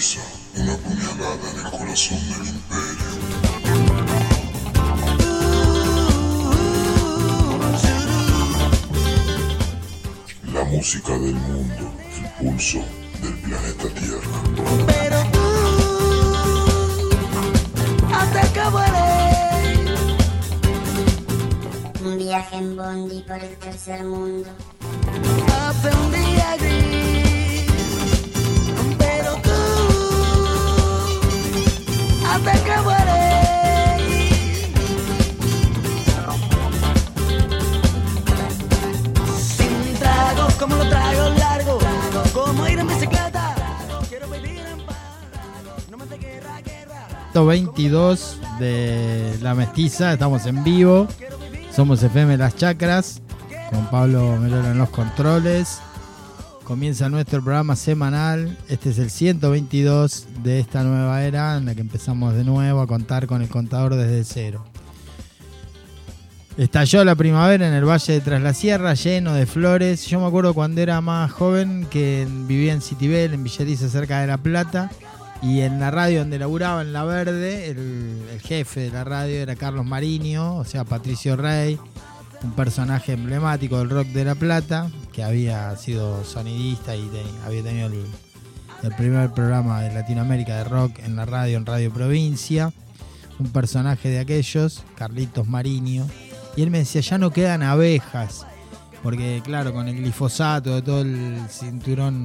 aterriza una puñalada en el corazón del imperio. La música del mundo, el pulso del planeta Tierra. Pero tú, hasta que volé. Un viaje en bondi por el tercer mundo. Aprendí a gris. Pero tú, hasta que volé. Sin trago, como lo trago largo. Como ir en bicicleta. Quiero vivir en paz. No me de guerra. 122 de La Mestiza, estamos en vivo. Somos FM Las Chacras, con Pablo Melero en los controles. Comienza nuestro programa semanal. Este es el 122 de esta nueva era en la que empezamos de nuevo a contar con el contador desde cero. Estalló la primavera en el Valle de Tras la Sierra, lleno de flores. Yo me acuerdo cuando era más joven que vivía en Citibel, en Villariza, cerca de La Plata. Y en la radio donde laburaba, en La Verde, el jefe de la radio era Carlos Mariño, o sea, Patricio Rey, un personaje emblemático del rock de La Plata, que había sido sonidista y había tenido el primer programa de Latinoamérica de rock en la radio, en Radio Provincia. Un personaje de aquellos, Carlitos Mariño. Y él me decía, ya no quedan abejas, porque claro, con el glifosato, de todo el cinturón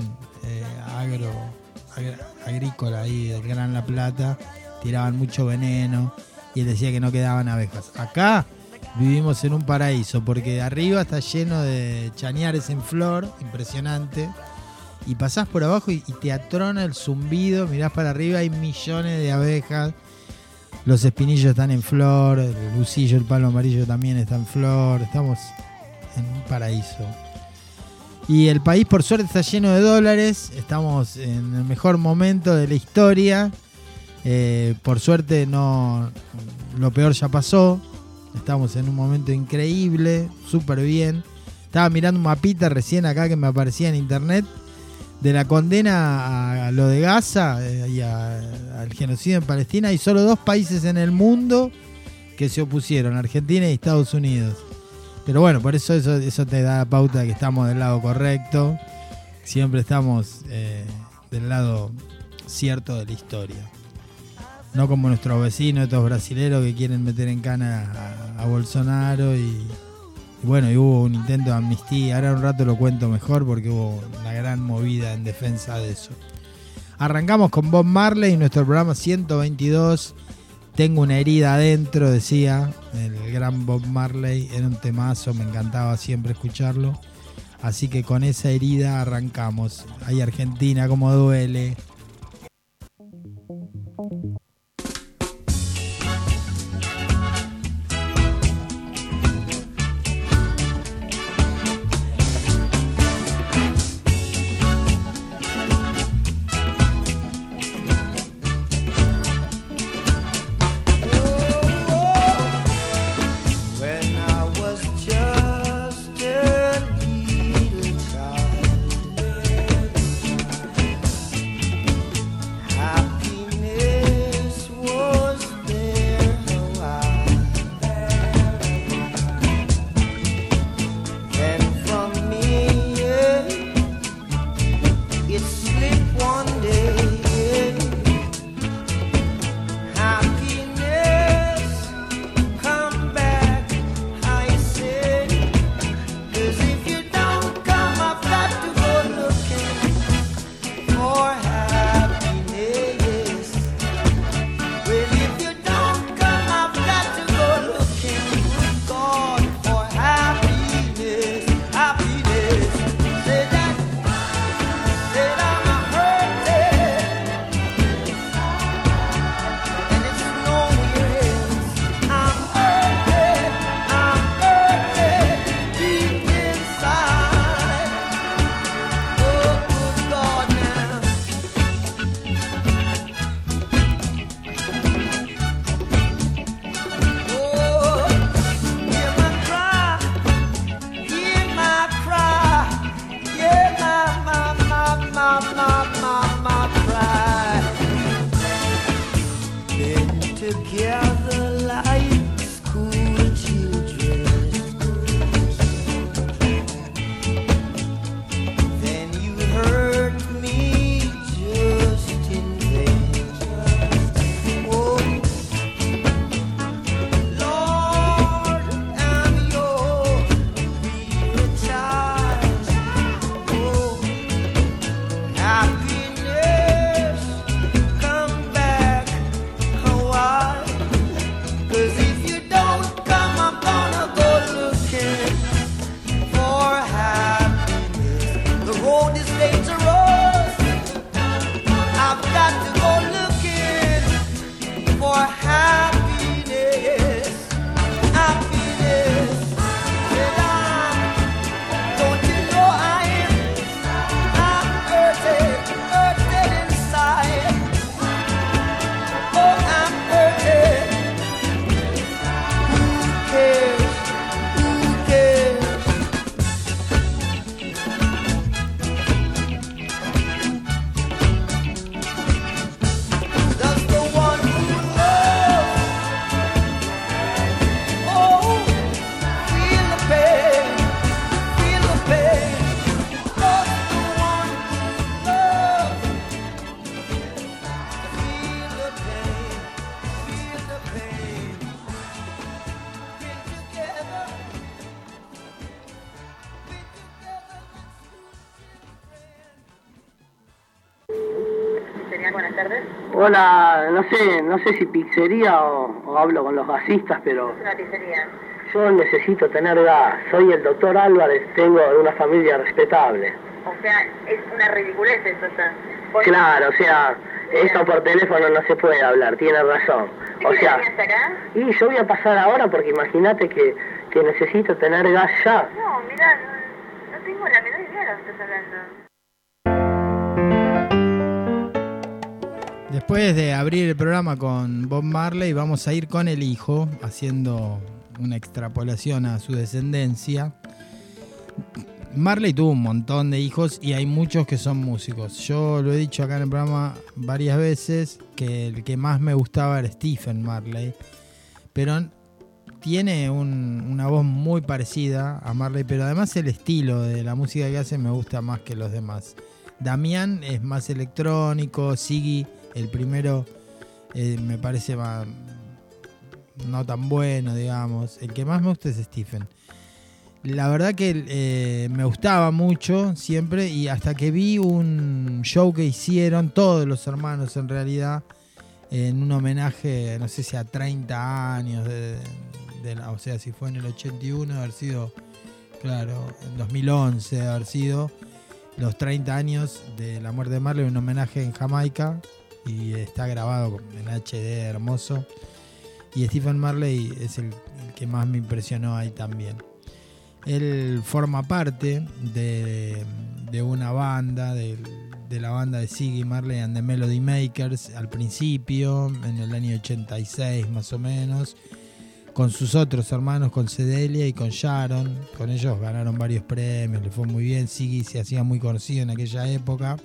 agrícola ahí del Gran La Plata, tiraban mucho veneno y él decía que no quedaban abejas. Acá vivimos en un paraíso porque arriba está lleno de chañares en flor, impresionante, y pasás por abajo y te atrona el zumbido, mirás para arriba, hay millones de abejas, los espinillos están en flor, el lucillo, el palo amarillo también está en flor, estamos en un paraíso. Y el país por suerte está lleno de dólares, estamos en el mejor momento de la historia, por suerte no, lo peor ya pasó, estamos en un momento increíble, súper bien. Estaba mirando un mapita recién acá que me aparecía en internet de la condena a lo de Gaza y al genocidio en Palestina. Hay solo 2 países en el mundo que se opusieron, Argentina y Estados Unidos. Pero bueno, por eso te da pauta de que estamos del lado correcto. Siempre estamos del lado cierto de la historia. No como nuestros vecinos, estos brasileros que quieren meter en cana a Bolsonaro. Y bueno, y hubo un intento de amnistía. Ahora un rato lo cuento mejor porque hubo una gran movida en defensa de eso. Arrancamos con Bob Marley y nuestro programa 122. Tengo una herida adentro, decía el gran Bob Marley. Era un temazo, me encantaba siempre escucharlo. Así que con esa herida arrancamos. Ay, Argentina, cómo duele. pizzería? Buenas tardes. Hola, no sé si pizzería o hablo con los gasistas, pero Es una pizzería. yo necesito tener gas. Soy el doctor Álvarez, tengo de una familia respetable. O sea, es una ridiculez entonces. Claro, o sea, esto por teléfono no se puede hablar, tiene razón. O sea, hasta acá? y yo voy a pasar ahora porque imagínate que necesito tener gas ya. No, mirá, no tengo la menor idea de lo que estás hablando. Después de abrir el programa con Bob Marley, vamos a ir con el hijo, haciendo una extrapolación a su descendencia. Marley tuvo un montón de hijos y hay muchos que son músicos. Yo lo he dicho acá en el programa varias veces que el que más me gustaba era Stephen Marley, pero tiene una voz muy parecida a Marley, pero además el estilo de la música que hace me gusta más que los demás. Damián es más electrónico, Ziggy, el primero, me parece más, no tan bueno, digamos. El que más me gusta es Stephen. La verdad que me gustaba mucho siempre, y hasta que vi un show que hicieron todos los hermanos en realidad, en un homenaje, no sé si a 30 años o sea, si fue en el 81, haber sido, claro, en 2011 haber sido los 30 años de la muerte de Marley, un homenaje en Jamaica, y está grabado en HD, hermoso. Y Stephen Marley es el que más me impresionó ahí también. Él forma parte de una banda, de la banda de Ziggy Marley and the Melody Makers al principio, en el año 86 más o menos, con sus otros hermanos, con Cedelia y con Sharon. Con ellos ganaron varios premios, le fue muy bien. Ziggy se hacía muy conocido en aquella época.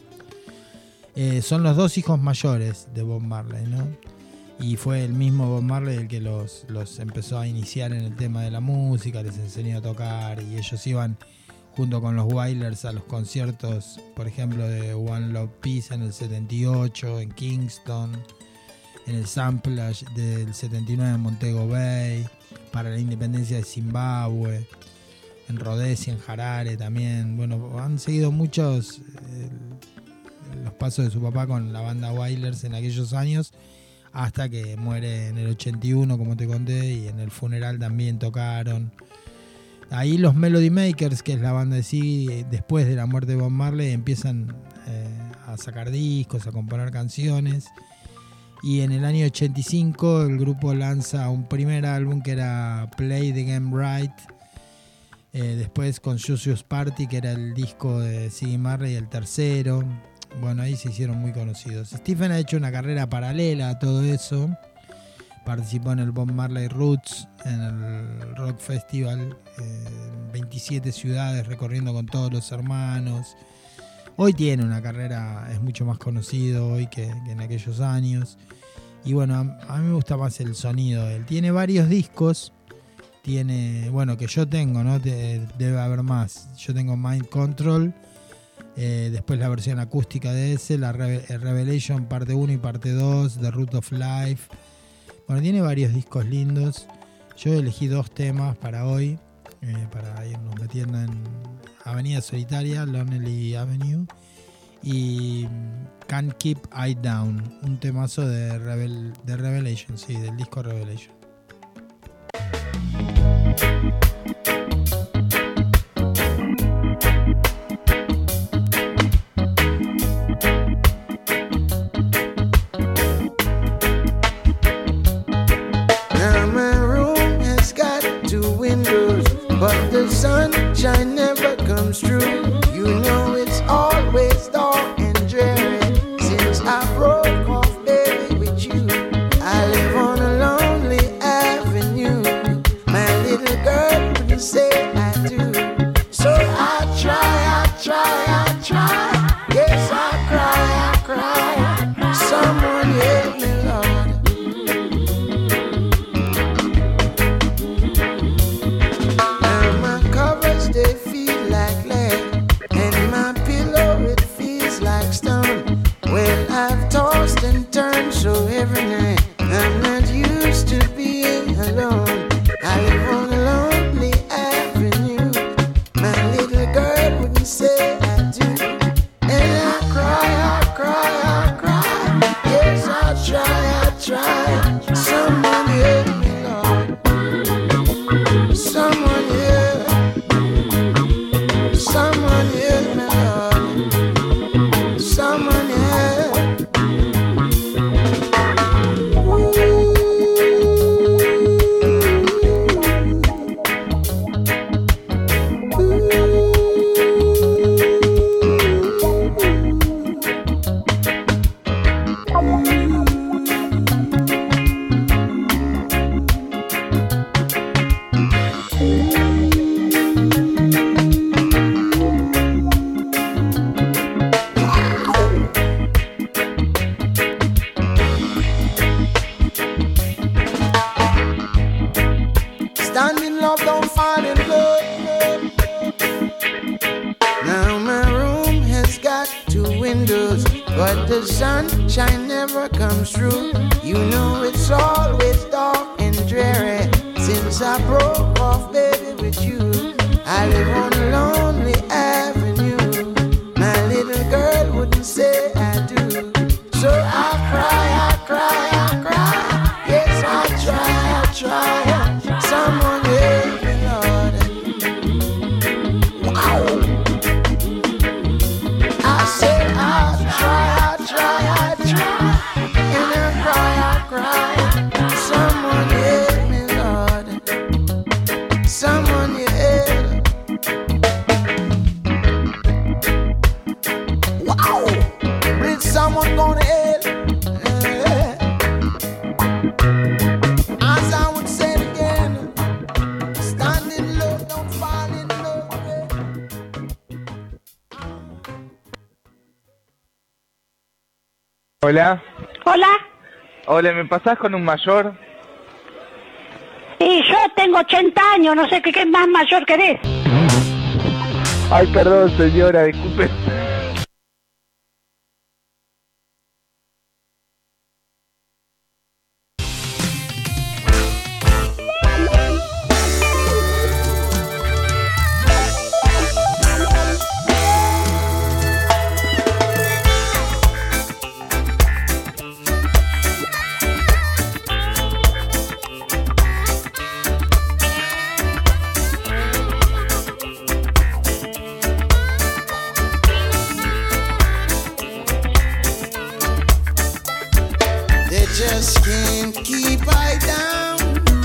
Son los dos hijos mayores de Bob Marley, ¿no? Y fue el mismo Bob Marley el que los empezó a iniciar en el tema de la música, les enseñó a tocar, y ellos iban junto con los Wailers a los conciertos, por ejemplo, de One Love Peace en el 78, en Kingston, en el Samplage del 79 en Montego Bay, para la independencia de Zimbabue, en Rhodesia, en Harare también. Bueno, han seguido muchos los pasos de su papá con la banda Wailers en aquellos años, hasta que muere en el 81, como te conté, y en el funeral también tocaron. Ahí los Melody Makers, que es la banda de Ziggy, después de la muerte de Bob Marley, empiezan a sacar discos, a componer canciones. Y en el año 85 el grupo lanza un primer álbum que era Play the Game Right. Después con Julius Party, que era el disco de Ziggy Marley, el tercero. Bueno, ahí se hicieron muy conocidos. Stephen ha hecho una carrera paralela a todo eso. Participó en el Bob Marley Roots, en el Rock Festival, en 27 ciudades, recorriendo con todos los hermanos. Hoy tiene una carrera, es mucho más conocido hoy que en aquellos años. Y bueno, a mí me gusta más el sonido de él. Tiene varios discos. Tiene, bueno, que yo tengo, ¿no? Debe haber más. Yo tengo Mind Control. Después la versión acústica de ese, la Revelation parte 1 y parte 2, The Root of Life. Bueno, tiene varios discos lindos. Yo elegí 2 temas para hoy, para irnos metiendo en Avenida Solitaria, Lonely Avenue, y Can't Keep Eye Down, un temazo de Revelation, sí, del disco Revelation. But the sunshine never comes true. You know it's always dark and dreary. Since I broke off, baby, with you, I live on a lonely the sunshine never comes through. You know it's always dark and dreary. Since I broke off, baby, with you, I live on a lonely avenue. My little girl wouldn't say I do. So I cry. Yes, I try. Someone help me, Lord. Wow. I say I try. And I cry. Someone help me, Lord. Someone help. Wow. Bring someone gonna help. As I would say it again, stand in love, don't fall in love. Hola. Hola. Hola, ¿me pasás con un mayor? Y yo tengo 80 años, no sé qué más mayor querés. Ay, perdón, señora, disculpe. They just can't keep I down,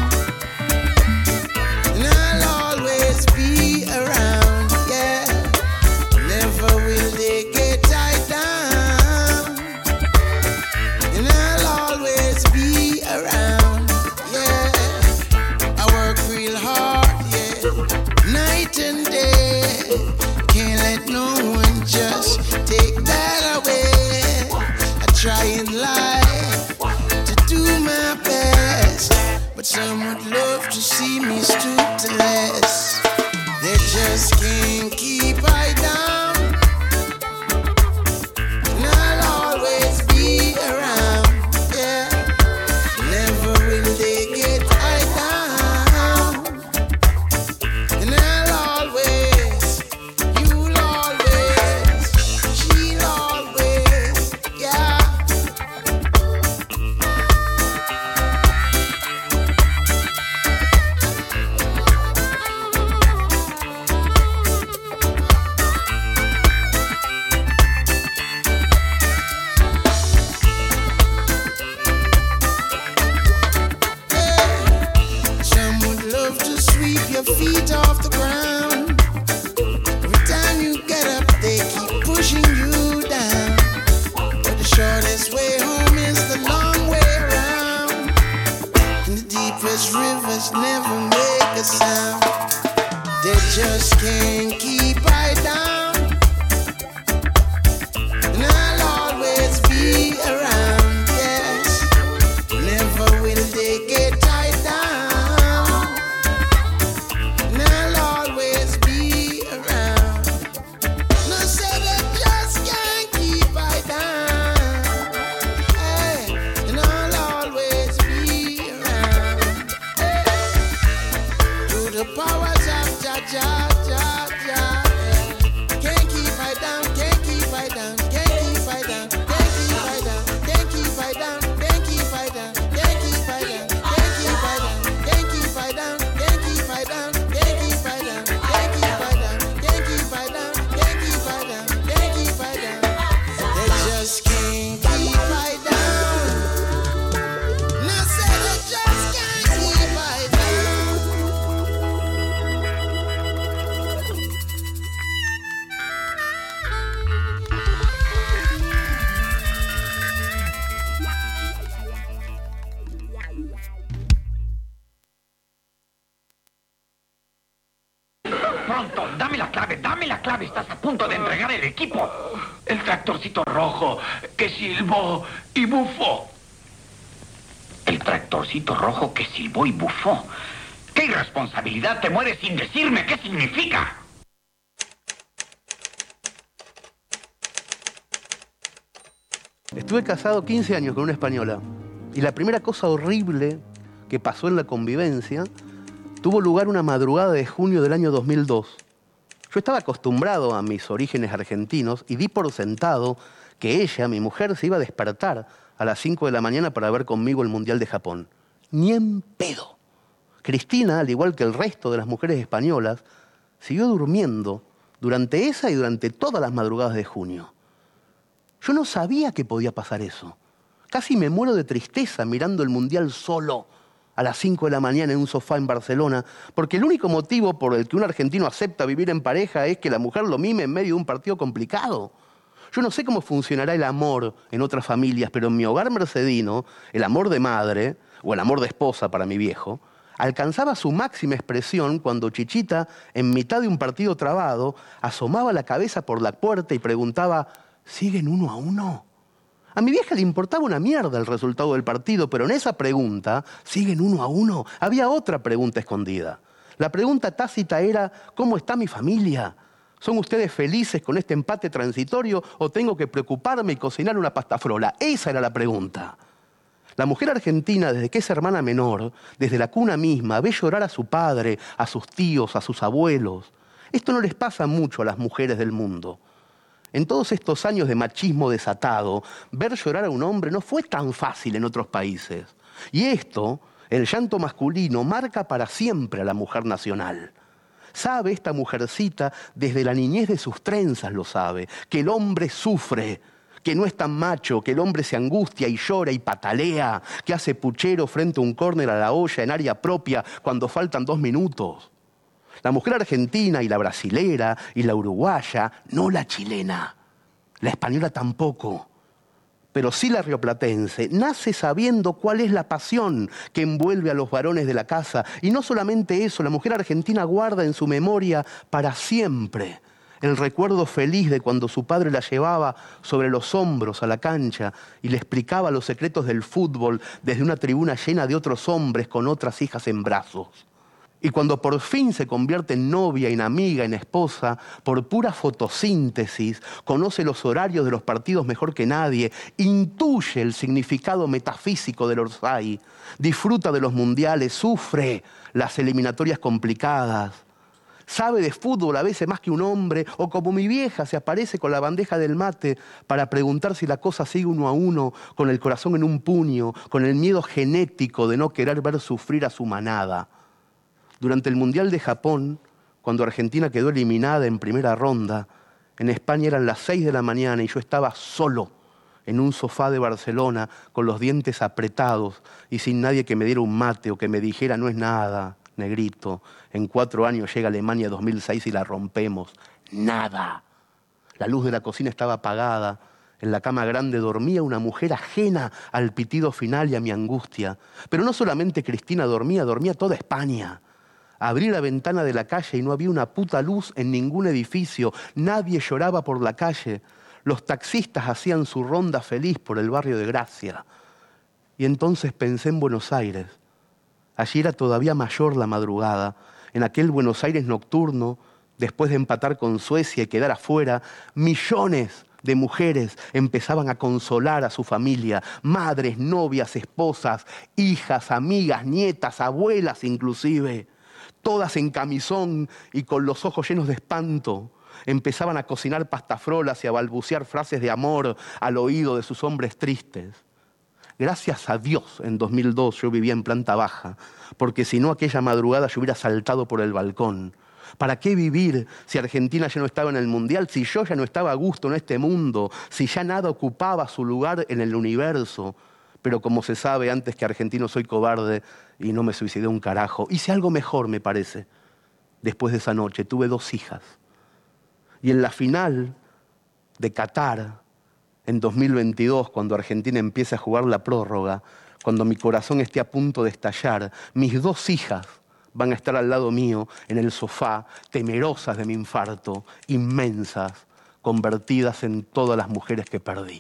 and I'll always be around, yeah. Never will they get I down, and I'll always be around, yeah. I work real hard, yeah, night and day. Can't let no one just take that away. I try and lie to do my best, but some would love to see me stoop to less. They just can't keep I down, and I'll always be around, yeah. Never will they get I down, and I'll always, you'll always, she'll always, yeah. Some would love to sweep your feet off the ground. Every time you get up, they keep pushing you down. But the shortest way home is the long way around. And the deepest rivers never make a sound. They just can't keep I down, and I'll always be around, yes. Never will they get I down, and I'll always be around. No, say they just can't keep I down, hey, and I'll always be around, hey. Through the powers of Jah, yeah. Can't keep I down, can't keep I down, can't keep I down, can't keep I down, can't keep I down, can't keep I down, can't keep I down, can't keep I down, can't keep I down, can't keep I down, can't keep I down, can't keep I down, can't keep I down, can't keep I down, can't keep I down. They just can't keep I down. No, say they just can't keep I down. Pronto, dame la clave, estás a punto de entregar el equipo. El tractorcito rojo que silbó y bufó. El tractorcito rojo que silbó y bufó. ¡Qué irresponsabilidad! Te mueres sin decirme qué significa. Estuve casado 15 años con una española y la primera cosa horrible que pasó en la convivencia tuvo lugar una madrugada de junio del año 2002. Yo estaba acostumbrado a mis orígenes argentinos y di por sentado que ella, mi mujer, se iba a despertar a las 5 de la mañana para ver conmigo el Mundial de Japón. Ni en pedo. Cristina, al igual que el resto de las mujeres españolas, siguió durmiendo durante esa y durante todas las madrugadas de junio. Yo no sabía que podía pasar eso. Casi me muero de tristeza mirando el Mundial solo a las 5 de la mañana en un sofá en Barcelona, porque el único motivo por el que un argentino acepta vivir en pareja es que la mujer lo mime en medio de un partido complicado. Yo no sé cómo funcionará el amor en otras familias, pero en mi hogar mercedino, el amor de madre, o el amor de esposa para mi viejo, alcanzaba su máxima expresión cuando Chichita, en mitad de un partido trabado, asomaba la cabeza por la puerta y preguntaba: ¿siguen 1-1? A mi vieja le importaba una mierda el resultado del partido, pero en esa pregunta, ¿siguen 1-1? Había otra pregunta escondida. La pregunta tácita era: ¿cómo está mi familia? ¿Son ustedes felices con este empate transitorio o tengo que preocuparme y cocinar una pasta frola? Esa era la pregunta. La mujer argentina, desde que es hermana menor, desde la cuna misma, ve llorar a su padre, a sus tíos, a sus abuelos. Esto no les pasa mucho a las mujeres del mundo. En todos estos años de machismo desatado, ver llorar a un hombre no fue tan fácil en otros países. Y esto, el llanto masculino, marca para siempre a la mujer nacional. Sabe esta mujercita, desde la niñez de sus trenzas lo sabe, que el hombre sufre, que no es tan macho, que el hombre se angustia y llora y patalea, que hace puchero frente a un córner a la olla en área propia cuando faltan 2 minutos. La mujer argentina y la brasilera y la uruguaya, no la chilena, la española tampoco, pero sí la rioplatense, nace sabiendo cuál es la pasión que envuelve a los varones de la casa. Y no solamente eso, la mujer argentina guarda en su memoria para siempre el recuerdo feliz de cuando su padre la llevaba sobre los hombros a la cancha y le explicaba los secretos del fútbol desde una tribuna llena de otros hombres con otras hijas en brazos. Y cuando por fin se convierte en novia, en amiga, en esposa, por pura fotosíntesis, conoce los horarios de los partidos mejor que nadie, intuye el significado metafísico del Orsay, disfruta de los mundiales, sufre las eliminatorias complicadas, sabe de fútbol a veces más que un hombre, o como mi vieja se aparece con la bandeja del mate para preguntar si la cosa sigue 1-1, con el corazón en un puño, con el miedo genético de no querer ver sufrir a su manada. Durante el Mundial de Japón, cuando Argentina quedó eliminada en primera ronda, en España eran las 6 de la mañana y yo estaba solo en un sofá de Barcelona con los dientes apretados y sin nadie que me diera un mate o que me dijera: no es nada, negrito, en 4 años llega Alemania 2006 y la rompemos. Nada. La luz de la cocina estaba apagada. En la cama grande dormía una mujer ajena al pitido final y a mi angustia. Pero no solamente Cristina dormía toda España. Abrí la ventana de la calle y no había una puta luz en ningún edificio. Nadie lloraba por la calle. Los taxistas hacían su ronda feliz por el barrio de Gracia. Y entonces pensé en Buenos Aires. Allí era todavía mayor la madrugada. En aquel Buenos Aires nocturno, después de empatar con Suecia y quedar afuera, millones de mujeres empezaban a consolar a su familia. Madres, novias, esposas, hijas, amigas, nietas, abuelas inclusive. Todas en camisón y con los ojos llenos de espanto, empezaban a cocinar pastafrolas y a balbucear frases de amor al oído de sus hombres tristes. Gracias a Dios, en 2002 yo vivía en planta baja, porque si no aquella madrugada yo hubiera saltado por el balcón. ¿Para qué vivir si Argentina ya no estaba en el Mundial, si yo ya no estaba a gusto en este mundo, si ya nada ocupaba su lugar en el universo? Pero como se sabe, antes que argentino soy cobarde y no me suicidé un carajo. Hice algo mejor, me parece. Después de esa noche tuve 2 hijas. Y en la final de Qatar, en 2022, cuando Argentina empiece a jugar la prórroga, cuando mi corazón esté a punto de estallar, mis 2 hijas van a estar al lado mío en el sofá, temerosas de mi infarto, inmensas, convertidas en todas las mujeres que perdí.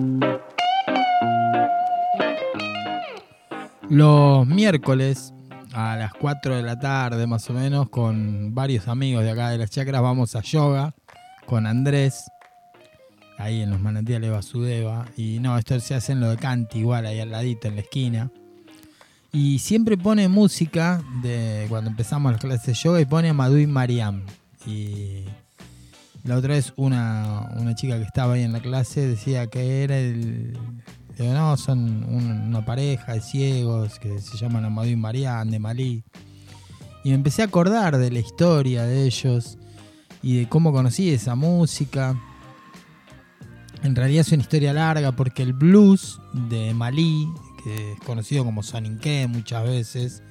Los miércoles a las 4 de la tarde más o menos con varios amigos de acá de las chacras. Vamos a yoga con Andrés, ahí en los manantiales Vasudeva. Y no, esto se hace en lo de Canti, igual ahí al ladito en la esquina. Y siempre pone música de cuando empezamos las clases de yoga y pone a Madhu y Mariam. Y la otra vez una chica que estaba ahí en la clase decía que era digo, no, son una pareja de ciegos que se llaman Amadou y Mariam de Malí. Y me empecé a acordar de la historia de ellos y de cómo conocí esa música. En realidad es una historia larga porque el blues de Malí, que es conocido como soninké muchas veces,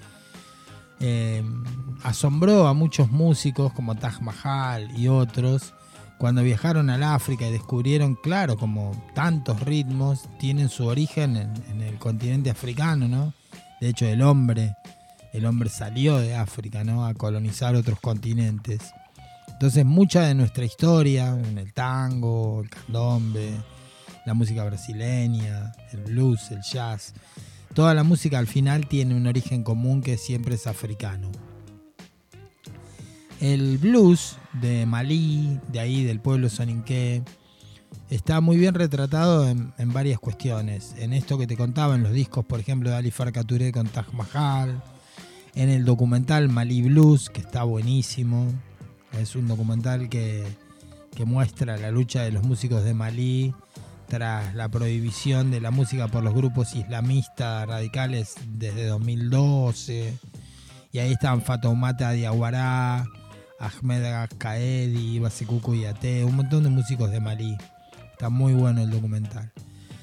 asombró a muchos músicos como Taj Mahal y otros cuando viajaron al África y descubrieron, claro, como tantos ritmos tienen su origen en el continente africano, ¿no? De hecho, el hombre salió de África, ¿no? A colonizar otros continentes. Entonces, mucha de nuestra historia, en el tango, el candombe, la música brasileña, el blues, el jazz, toda la música al final tiene un origen común que siempre es africano. El blues de Malí, de ahí del pueblo soninké, está muy bien retratado en varias cuestiones. En esto que te contaba, en los discos, por ejemplo, de Ali Farka Touré con Taj Mahal, en el documental Malí Blues, que está buenísimo. Es un documental que muestra la lucha de los músicos de Malí tras la prohibición de la música por los grupos islamistas radicales desde 2012. Y ahí están Fatoumata Diawara, Ahmed Kaedi, Basekou Kouyaté, un montón de músicos de Malí. Está muy bueno el documental.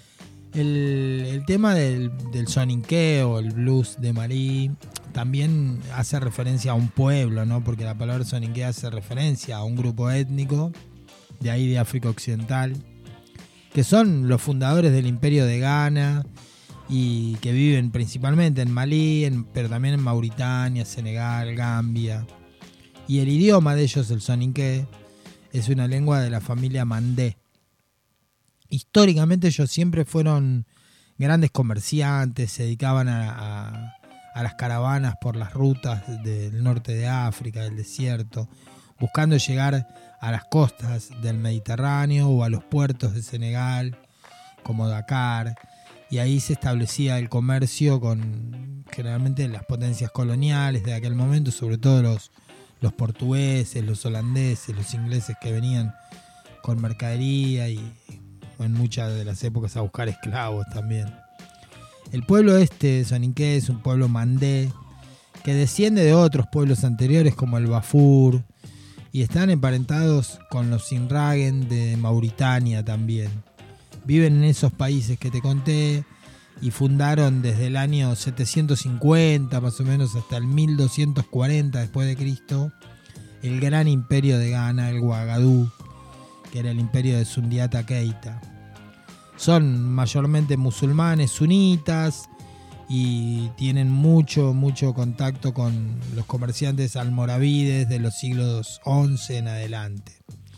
El tema del soninké o el blues de Malí también hace referencia a un pueblo, ¿no? Porque la palabra soninké hace referencia a un grupo étnico de ahí de África Occidental, que son los fundadores del Imperio de Ghana y que viven principalmente en Malí, pero también en Mauritania, Senegal, Gambia. Y el idioma de ellos, el soninké, es una lengua de la familia mandé. Históricamente ellos siempre fueron grandes comerciantes, se dedicaban a las caravanas por las rutas del norte de África, del desierto, buscando llegar a las costas del Mediterráneo o a los puertos de Senegal, como Dakar, y ahí se establecía el comercio con generalmente las potencias coloniales de aquel momento, sobre todo los portugueses, los holandeses, los ingleses que venían con mercadería y en muchas de las épocas a buscar esclavos también. El pueblo soninké es un pueblo mandé que desciende de otros pueblos anteriores como el Bafur y están emparentados con los Sinragen de Mauritania también. Viven en esos países que te conté y fundaron desde el año 750 más o menos hasta el 1240 después de Cristo el gran imperio de Ghana, el Ouagadougou, que era el imperio de Sundiata Keita. Son mayormente musulmanes sunitas y tienen mucho contacto con los comerciantes almoravides de los siglos XI en adelante.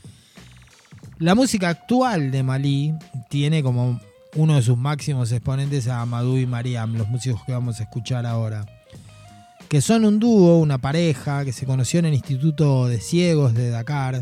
La música actual de Malí tiene como uno de sus máximos exponentes a Amadou y Mariam, los músicos que vamos a escuchar ahora, que son un dúo, una pareja que se conoció en el Instituto de Ciegos de Dakar,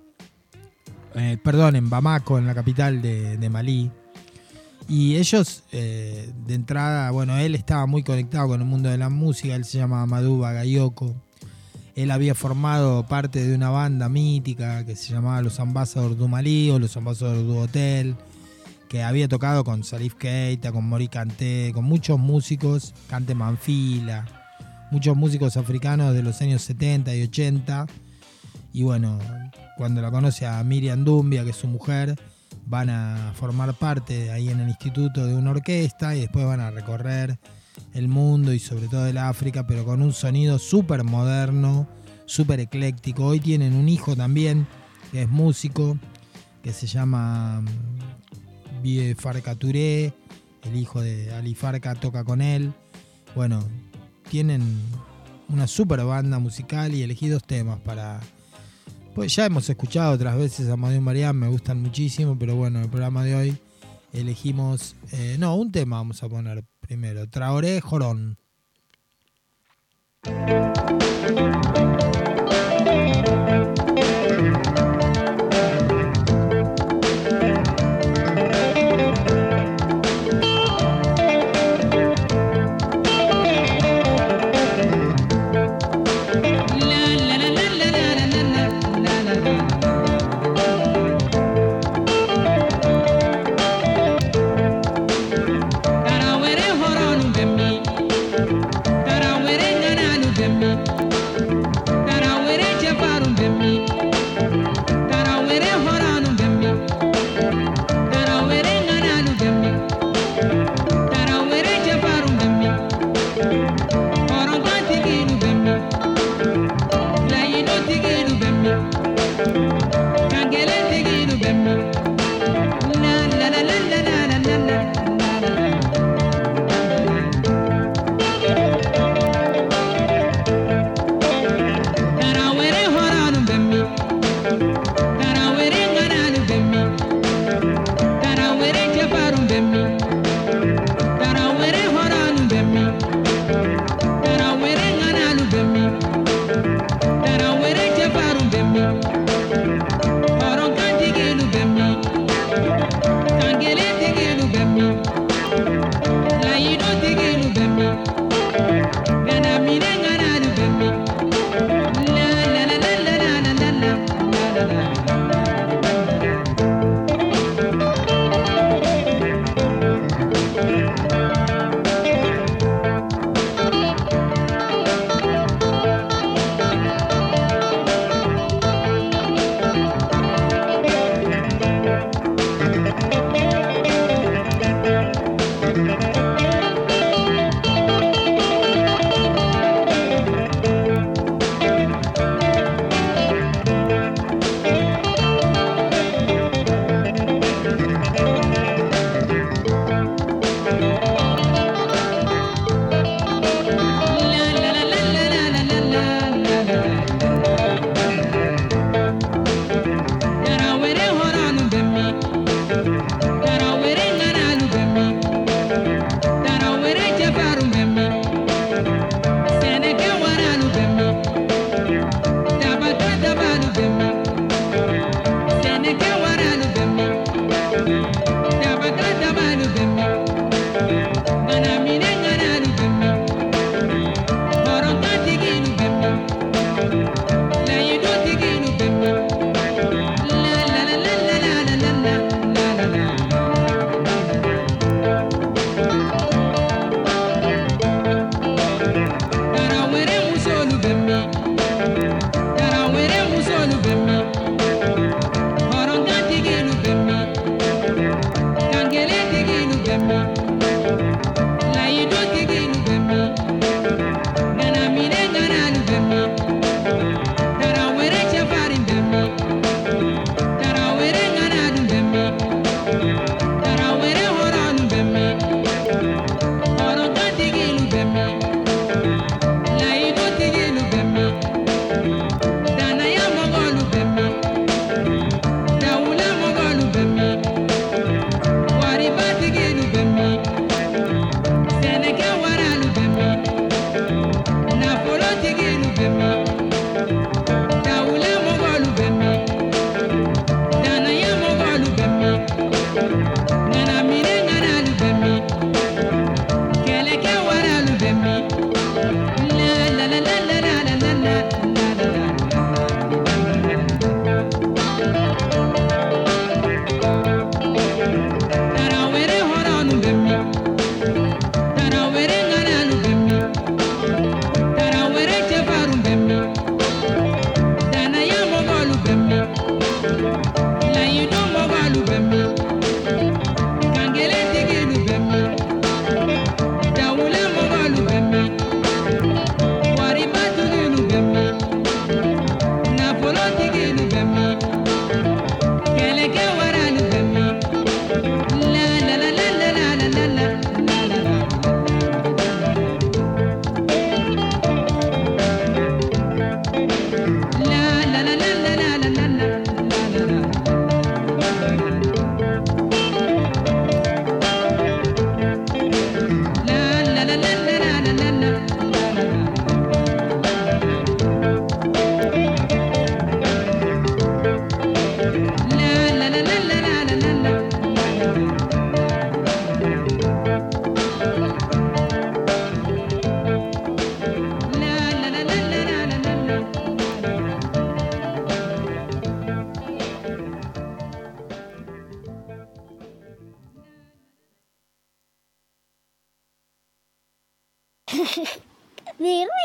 en Bamako, en la capital de Malí. Y ellos, de entrada, bueno, él estaba muy conectado con el mundo de la música, él se llama Amadou Bagayoko. Él había formado parte de una banda mítica que se llamaba Los Ambassadors du Malí o Los Ambassadors du Hotel, que había tocado con Salif Keita, con Mori Kanté, con muchos músicos, Kante Manfila, muchos músicos africanos de los años 70 y 80. Y bueno, cuando la conoce a Miriam Doumbia, que es su mujer, van a formar parte ahí en el instituto de una orquesta y después van a recorrer el mundo y sobre todo el África, pero con un sonido súper moderno, súper ecléctico. Hoy tienen un hijo también que es músico, que se llama Vie Farka Touré, el hijo de Ali Farka toca con él. Bueno, tienen una súper banda musical y elegí dos temas para... Pues ya hemos escuchado otras veces a Amadou y Mariam, me gustan muchísimo, pero bueno, en el programa de hoy elegimos... un tema vamos a poner primero, Traoré Jorón.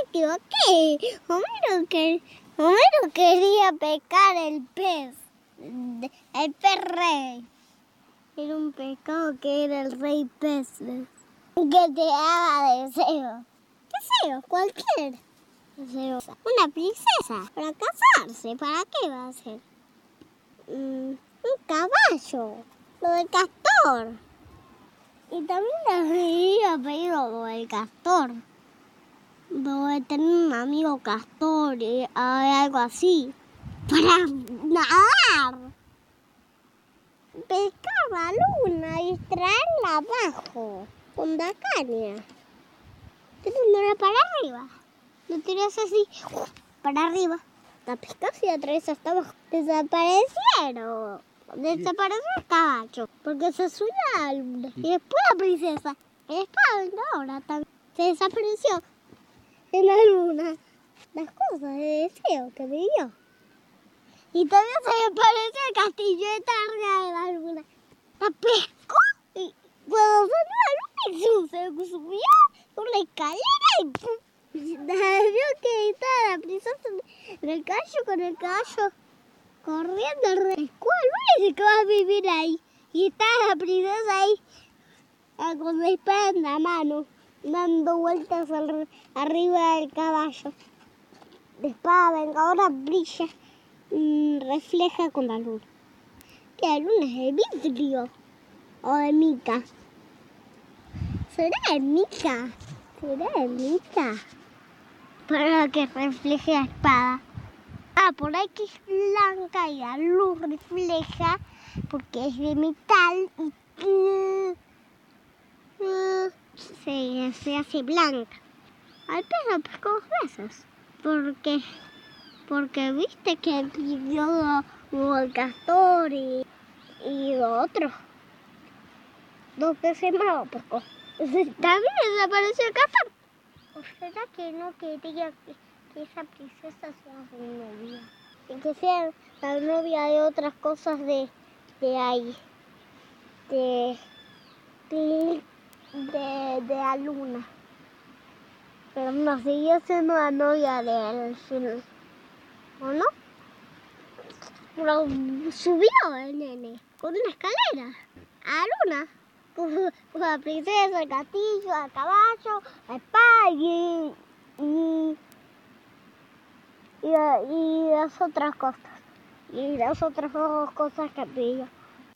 equivoqué. Homero quería pescar el pez. El pez rey. Era un pescado que era el rey pez. Que te haga deseo. Deseo, cualquier deseo. Una princesa para casarse. ¿Para qué va a ser? Un caballo. Lo del castor. Y también le había pedido lo del castor. Lo de tener un amigo castor y algo así. Para nadar. Pescar la luna y traerla abajo. Con la caña. Tirándola para arriba. Lo tiras así. Para arriba. La pescas y la traes hasta abajo. Desaparecieron. Desapareció el caballo. Porque se subió a la luna. Y después la princesa. Y después la vengadora también. Se desapareció. En la luna. Las cosas de deseo que vivió. Y también se desapareció el castillo de arriba de la luna. La pescó y cuando salió a la luna se subió por la escalera y ¡pum! Vio que estaba la princesa en el caballo con el caballo corriendo el cual dice que va a vivir ahí. Y estaba la princesa ahí con la espada en la mano, dando vueltas arriba del caballo. La espada vengadora brilla, refleja con la luna. ¿Que la luna es de vidrio o de mica? ¿Será de mica? ¿Será de mica? Para que refleje la espada. Por ahí que es blanca y la luz refleja porque es de metal y se hace blanca. Al pez lo pesco 2 veces. Porque viste que pidió el castor y lo otro. 2 veces más lo pescó. También desapareció el castor. ¿O será que no quería que esa princesa sea su novia? Y que sea la novia de otras cosas de ahí. De la luna. Pero no, siguió siendo la novia de él. ¿O no? Pero subió el nene con una escalera a la luna. Con la princesa, el castillo, el caballo, la espada y las otras cosas. Y las otras 2 cosas que pidió.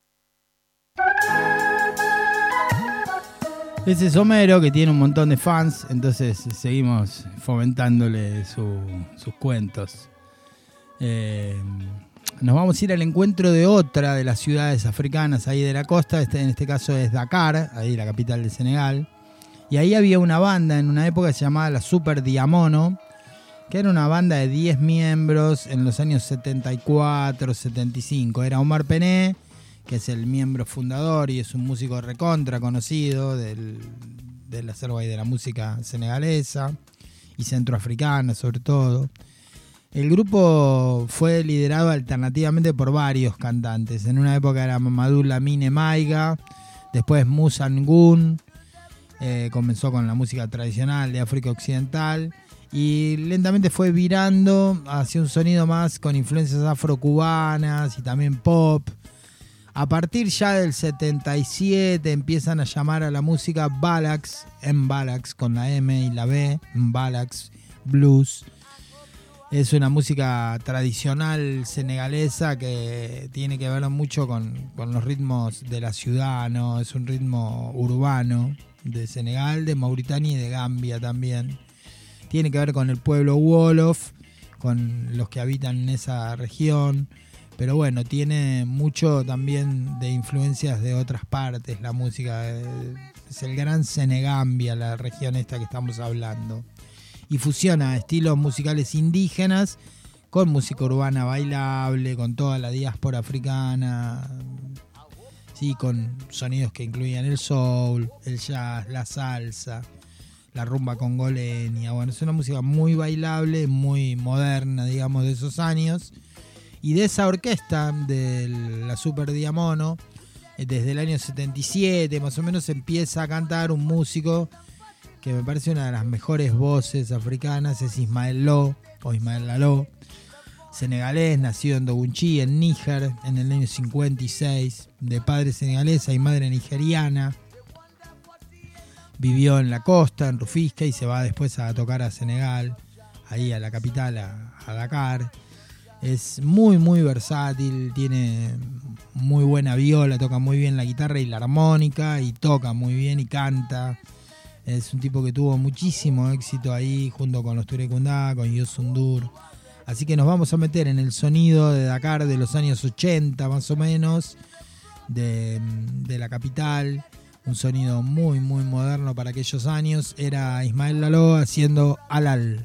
Ese es Homero, que tiene un montón de fans, entonces seguimos fomentándole sus cuentos. Nos vamos a ir al encuentro de otra de las ciudades africanas ahí de la costa, en este caso es Dakar, ahí la capital de Senegal. Y ahí había una banda en una época que se llamaba la Super Diamono, que era una banda de 10 miembros en los años 74, 75. Era Omar Pené, que es el miembro fundador y es un músico recontra conocido del acervo de la música senegalesa y centroafricana sobre todo. El grupo fue liderado alternativamente por varios cantantes. En una época era Mamadou Lamine Maiga, después Moussa Ngoun, comenzó con la música tradicional de África Occidental y lentamente fue virando hacia un sonido más con influencias afrocubanas y también pop. A partir ya del 77 empiezan a llamar a la música Mbalax, Mbalax con la M y la B, Mbalax Blues. Es una música tradicional senegalesa que tiene que ver mucho con los ritmos de la ciudad, ¿no? Es un ritmo urbano de Senegal, de Mauritania y de Gambia también. Tiene que ver con el pueblo Wolof, con los que habitan en esa región. Pero bueno, tiene mucho también de influencias de otras partes la música. Es el gran Senegambia, la región esta que estamos hablando. Y fusiona estilos musicales indígenas con música urbana bailable, con toda la diáspora africana, sí, con sonidos que incluían el soul, el jazz, la salsa, la rumba congoleña. Bueno, es una música muy bailable, muy moderna, digamos, de esos años. Y de esa orquesta de la Super Diamono, desde el año 77 más o menos empieza a cantar un músico que me parece una de las mejores voces africanas, es Ismael Lo, o Ismael Lalo, senegalés, nacido en Dogunchi, en Níger, en el año 56, de padre senegalesa y madre nigeriana. Vivió en la costa, en Rufisca, y se va después a tocar a Senegal, ahí a la capital, a Dakar. Es muy, muy versátil, tiene muy buena viola, toca muy bien la guitarra y la armónica, y toca muy bien y canta. Es un tipo que tuvo muchísimo éxito ahí, junto con los Touré Kunda, con Youssou N'Dour. Así que nos vamos a meter en el sonido de Dakar de los años 80, más o menos, de la capital. Un sonido muy, muy moderno para aquellos años. Era Ismael Lalo haciendo Alal.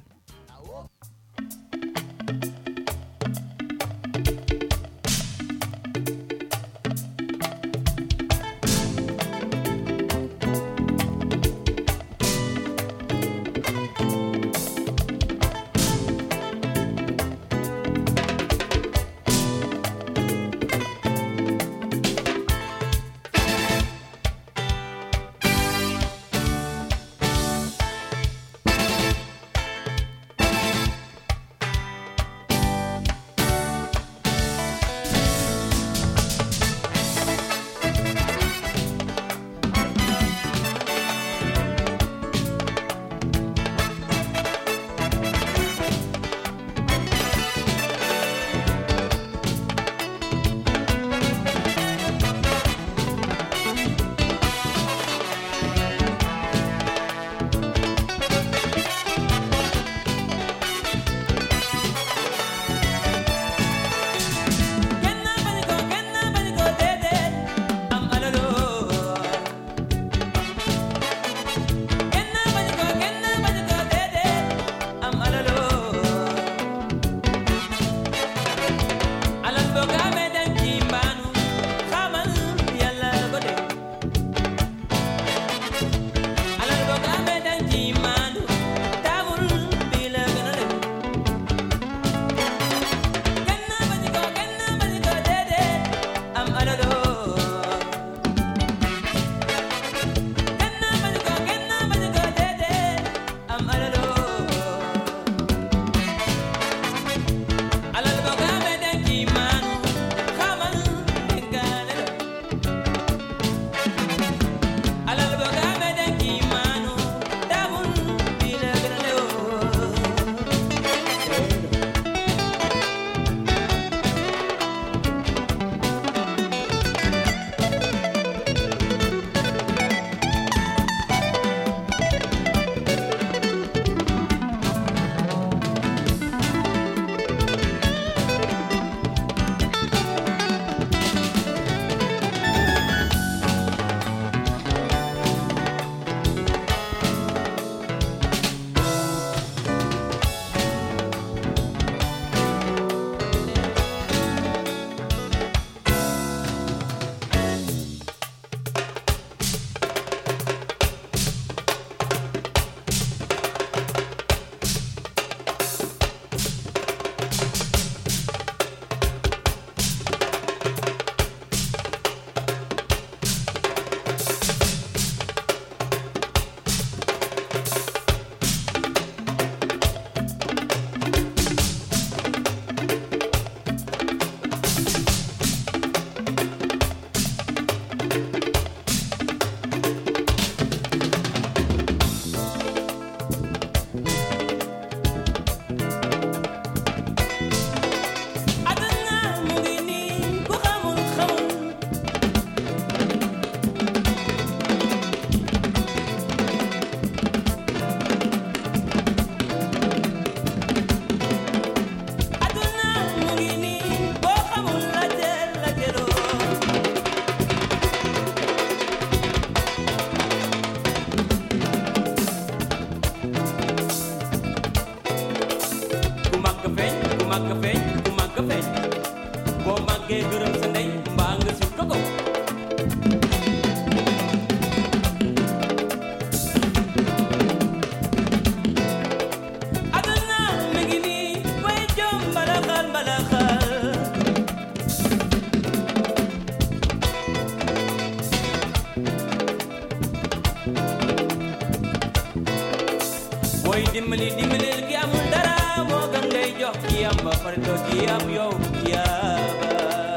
dimbali dimbalil ki amul dara moo gën ngay jox ki am ba pare doo ci am yow yaaba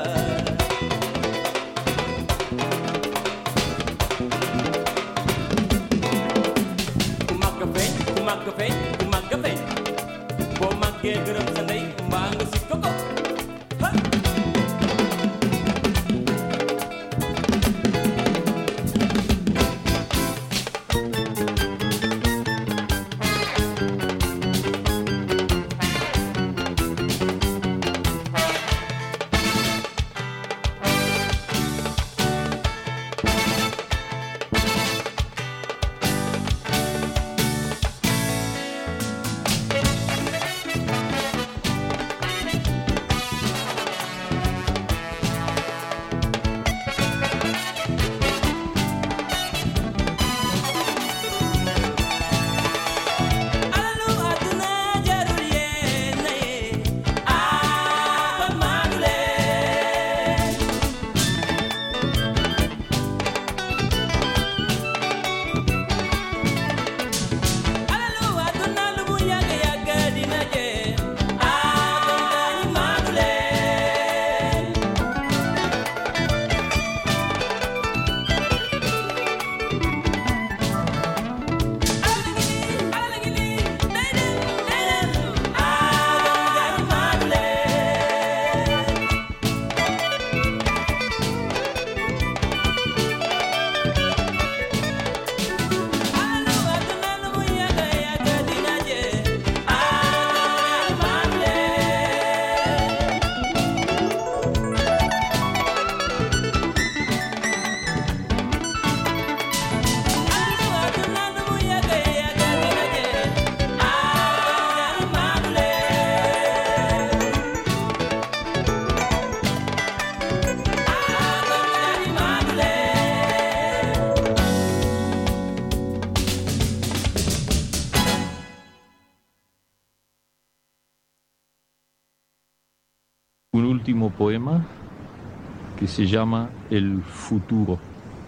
ku màgg feeñ ku màgg feeñ ku màgg feeñ boo màggee gërëm sa ndey mbaa nga si ko ko Un último poema que se llama El futuro.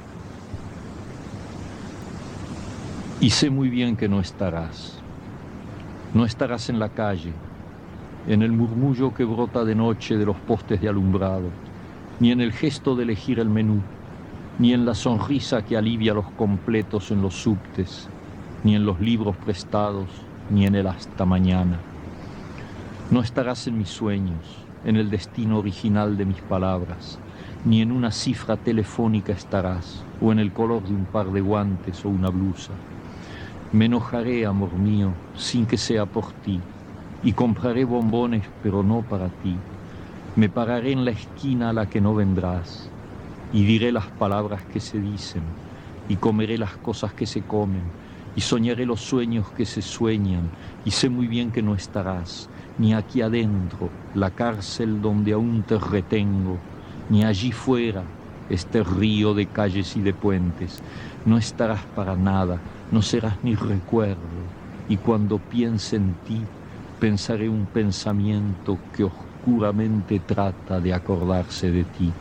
Y sé muy bien que no estarás. No estarás en la calle, en el murmullo que brota de noche de los postes de alumbrado, ni en el gesto de elegir el menú, ni en la sonrisa que alivia los completos en los subtes, ni en los libros prestados, ni en el hasta mañana. No estarás en mis sueños, en el destino original de mis palabras, ni en una cifra telefónica estarás, o en el color de un par de guantes o una blusa. Me enojaré, amor mío, sin que sea por ti, y compraré bombones, pero no para ti. Me pararé en la esquina a la que no vendrás, y diré las palabras que se dicen, y comeré las cosas que se comen, y soñaré los sueños que se sueñan, y sé muy bien que no estarás, ni aquí adentro, la cárcel donde aún te retengo, ni allí fuera, este río de calles y de puentes. No estarás para nada, no serás ni recuerdo, y cuando piense en ti, pensaré un pensamiento que oscuramente trata de acordarse de ti.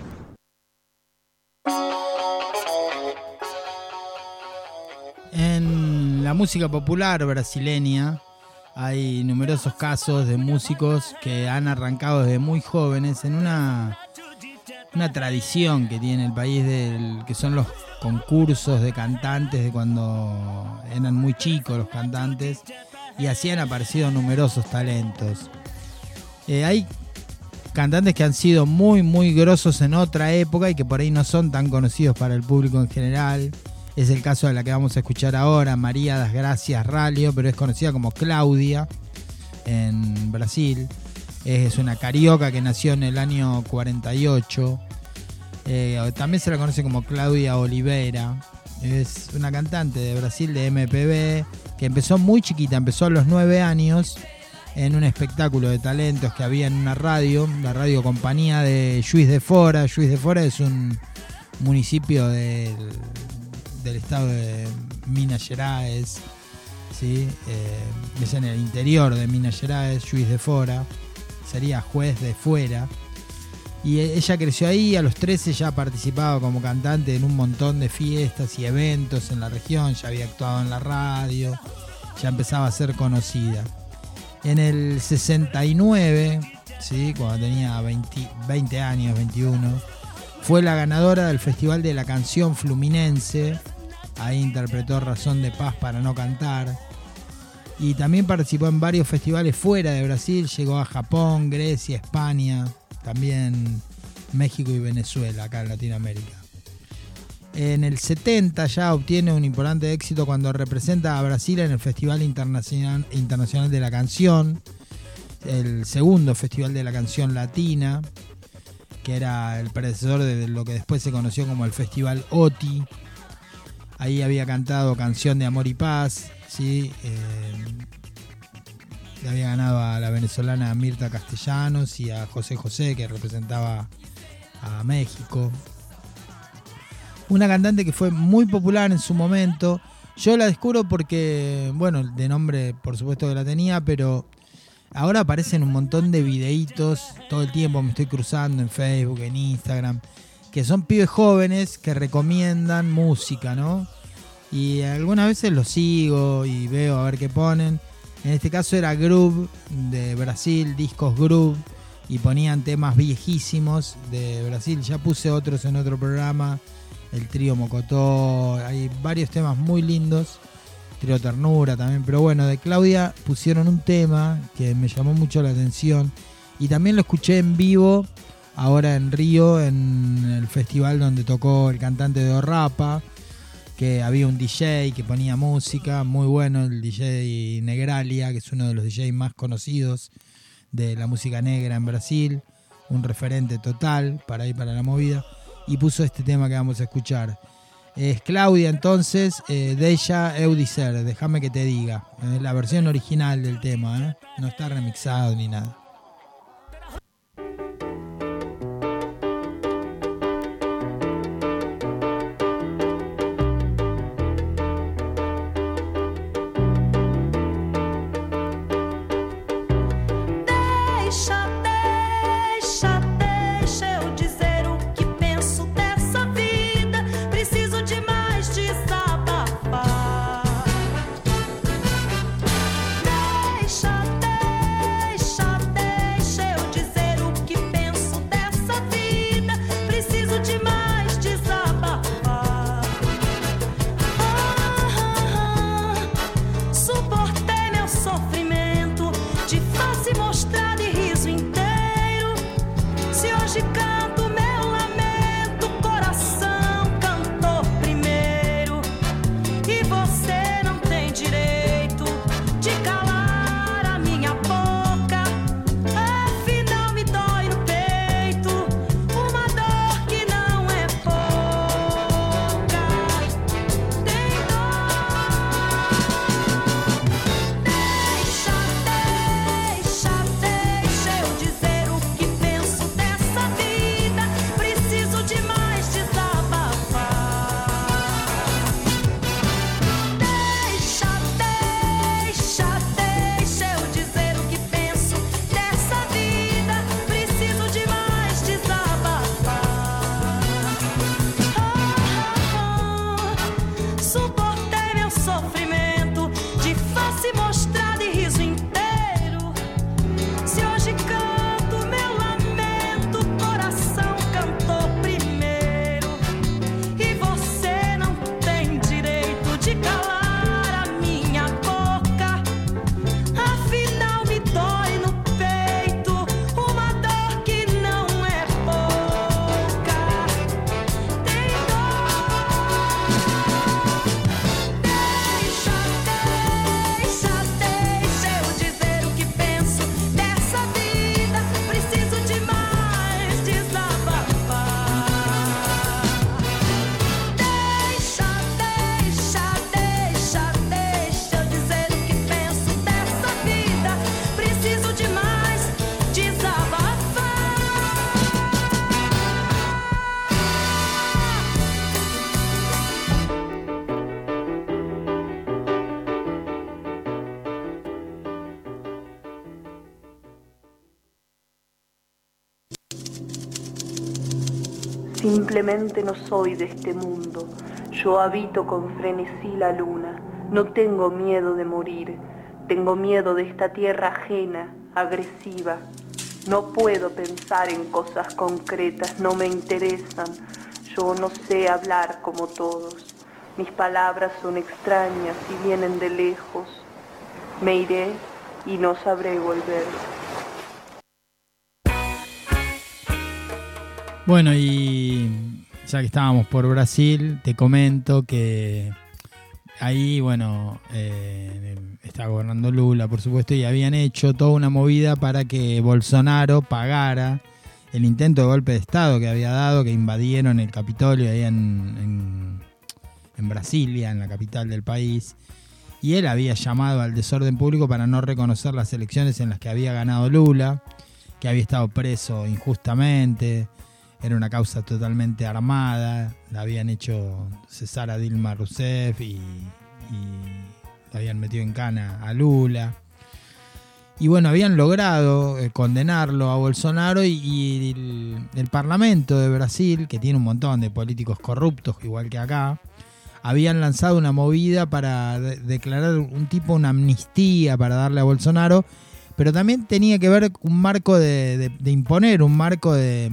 En la música popular brasileña hay numerosos casos de músicos que han arrancado desde muy jóvenes en una tradición que tiene el país, que son los concursos de cantantes de cuando eran muy chicos los cantantes, y así han aparecido numerosos talentos. Hay cantantes que han sido muy muy grosos en otra época y que por ahí no son tan conocidos para el público en general. Es el caso de la que vamos a escuchar ahora, María das Gracias Ralio, pero es conocida como Claudia en Brasil. Es una carioca que nació en el año 48. También se la conoce como Claudia Oliveira. Es una cantante de Brasil de MPB que empezó muy chiquita, empezó a los 9 años en un espectáculo de talentos que había en una radio, la Radio Compañía de Juiz de Fora. Juiz de Fora es un municipio del estado de Minas Gerais, ¿sí? Es en el interior de Minas Gerais. Juiz de Fora sería juez de fuera, y ella creció ahí. A los 13 ya participaba como cantante en un montón de fiestas y eventos en la región, ya había actuado en la radio, ya empezaba a ser conocida. En el 69, ¿sí? Cuando tenía 20 años, 21, fue la ganadora del Festival de la Canción Fluminense. Ahí interpretó Razón de Paz para no cantar. Y también participó en varios festivales fuera de Brasil. Llegó a Japón, Grecia, España, también México y Venezuela, acá en Latinoamérica. En el 70 ya obtiene un importante éxito cuando representa a Brasil en el Festival Internacional de la Canción, el segundo Festival de la Canción Latina, que era el predecesor de lo que después se conoció como el Festival OTI. Ahí había cantado Canción de Amor y Paz, ¿sí? Le había ganado a la venezolana Mirta Castellanos y a José José, que representaba a México. Una cantante que fue muy popular en su momento. Yo la descubro porque, bueno, de nombre por supuesto que la tenía, pero ahora aparecen un montón de videitos. Todo el tiempo me estoy cruzando en Facebook, en Instagram, que son pibes jóvenes que recomiendan música, ¿no? Y algunas veces los sigo y veo a ver qué ponen. En este caso era Groove de Brasil, discos Groove, y ponían temas viejísimos de Brasil. Ya puse otros en otro programa. El trío Mocotó, hay varios temas muy lindos, trío Ternura también, pero bueno, de Claudia pusieron un tema que me llamó mucho la atención y también lo escuché en vivo ahora en Río, en el festival donde tocó el cantante de Orrapa, que había un DJ que ponía música, muy bueno, el DJ Negralia, que es uno de los DJs más conocidos de la música negra en Brasil, un referente total para ir para la movida. Y puso este tema que vamos a escuchar. Es Claudia entonces, Deixa Eu Dizer, déjame que te diga. Es la versión original del tema, no está remixado ni nada. Simplemente no soy de este mundo. Yo habito con frenesí la luna. No tengo miedo de morir, tengo miedo de esta tierra ajena, agresiva. No puedo pensar en cosas concretas, no me interesan. Yo no sé hablar como todos. Mis palabras son extrañas y vienen de lejos. Me iré y no sabré volver. Bueno, y ya que estábamos por Brasil, te comento que ahí, bueno, está gobernando Lula, por supuesto, y habían hecho toda una movida para que Bolsonaro pagara el intento de golpe de Estado que había dado, que invadieron el Capitolio ahí en Brasilia, en la capital del país. Y él había llamado al desorden público para no reconocer las elecciones en las que había ganado Lula, que había estado preso injustamente. Era una causa totalmente armada, la habían hecho cesar a Dilma Rousseff y la habían metido en cana a Lula. Y bueno, habían logrado condenarlo a Bolsonaro y el Parlamento de Brasil, que tiene un montón de políticos corruptos, igual que acá, habían lanzado una movida para declarar una amnistía para darle a Bolsonaro, pero también tenía que ver un marco de imponer un marco de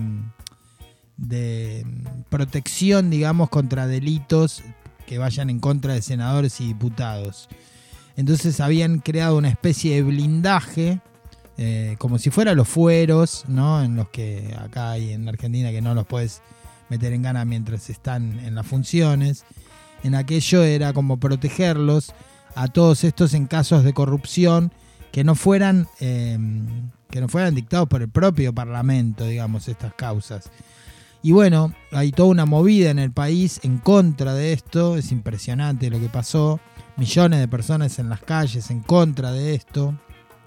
protección, digamos, contra delitos que vayan en contra de senadores y diputados. Entonces habían creado una especie de blindaje, como si fueran los fueros, ¿no? En los que acá hay en Argentina que no los puedes meter en gana mientras están en las funciones. En aquello era como protegerlos a todos estos en casos de corrupción que no fueran dictados por el propio Parlamento, digamos, estas causas. Y bueno, hay toda una movida en el país en contra de esto. Es impresionante lo que pasó. Millones de personas en las calles en contra de esto.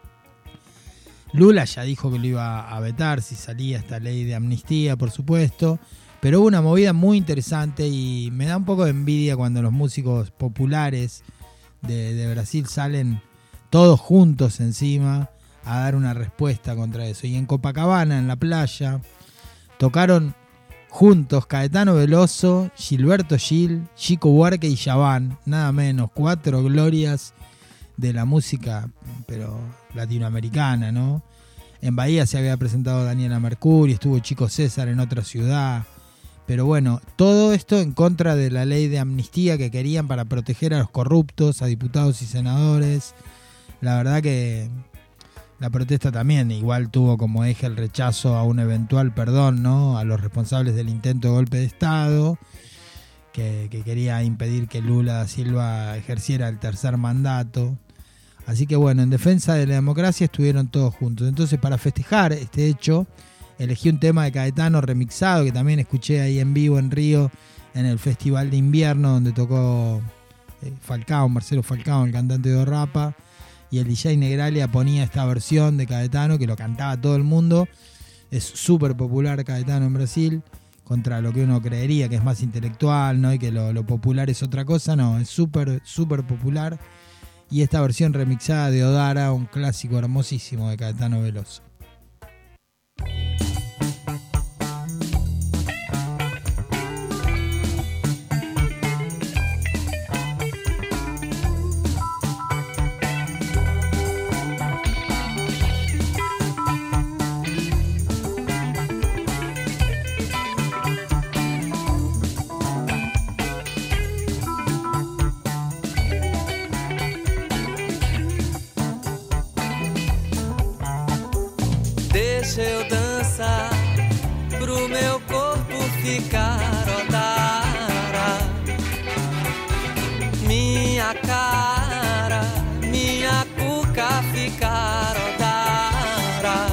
Lula ya dijo que lo iba a vetar si salía esta ley de amnistía, por supuesto. Pero hubo una movida muy interesante y me da un poco de envidia cuando los músicos populares de Brasil salen todos juntos encima a dar una respuesta contra eso. Y en Copacabana, en la playa, tocaron juntos Caetano Veloso, Gilberto Gil, Chico Buarque y Yaván, nada menos, 4 glorias de la música, pero latinoamericana, ¿no? En Bahía se había presentado Daniela Mercury, estuvo Chico César en otra ciudad, pero bueno, todo esto en contra de la ley de amnistía que querían para proteger a los corruptos, a diputados y senadores. La verdad que la protesta también igual tuvo como eje el rechazo a un eventual perdón, ¿no? A los responsables del intento de golpe de Estado, que quería impedir que Lula da Silva ejerciera el tercer mandato. Así que bueno, en defensa de la democracia estuvieron todos juntos. Entonces, para festejar este hecho, elegí un tema de Caetano remixado, que también escuché ahí en vivo en Río, en el Festival de Invierno, donde tocó Marcelo Falcao, el cantante de Rapa. Y el DJ Negralia ponía esta versión de Caetano que lo cantaba todo el mundo. Es súper popular Caetano en Brasil, contra lo que uno creería que es más intelectual, ¿no? Y que lo popular es otra cosa. No, es súper, súper popular. Y esta versión remixada de Odara, un clásico hermosísimo de Caetano Veloso. Deixa eu dançar pro meu corpo ficar odara. Minha cara, minha cuca ficar odara.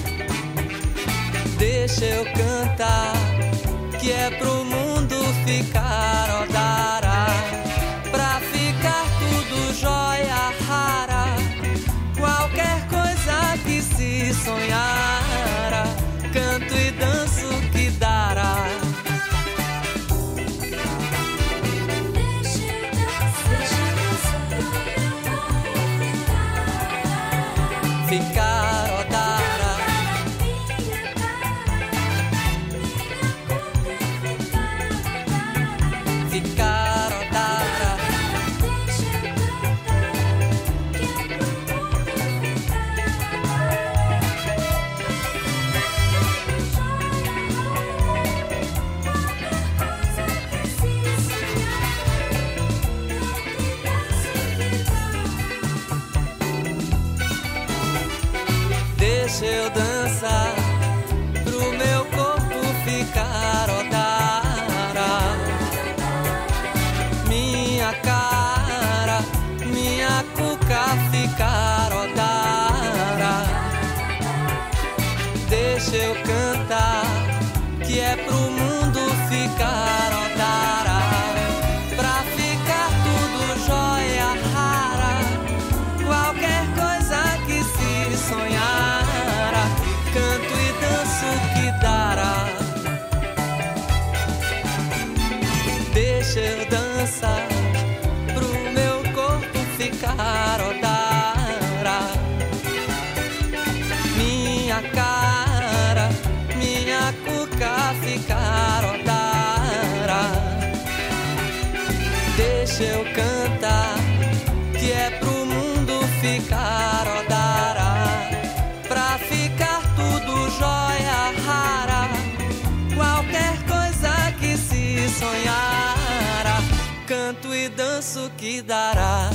Deixa eu cantar, que é pro mundo ficar odara. Pra ficar tudo jóia rara, qualquer coisa que se sonhara, canto e danço que dará. Ficar odara. que é pro mundo ficar, ó, dará pra ficar tudo jóia rara. Qualquer coisa que se sonhara, canto e danço que dará. Deixa eu dançar pro meu corpo ficar, ó, dará. Minha cara, minha cuca ficar, ó, dará. Deixa eu cantar, que é pro mundo ficar, ó, dará. Pra ficar tudo jóia rara. Qualquer coisa que se sonhara, canto e danço que dará.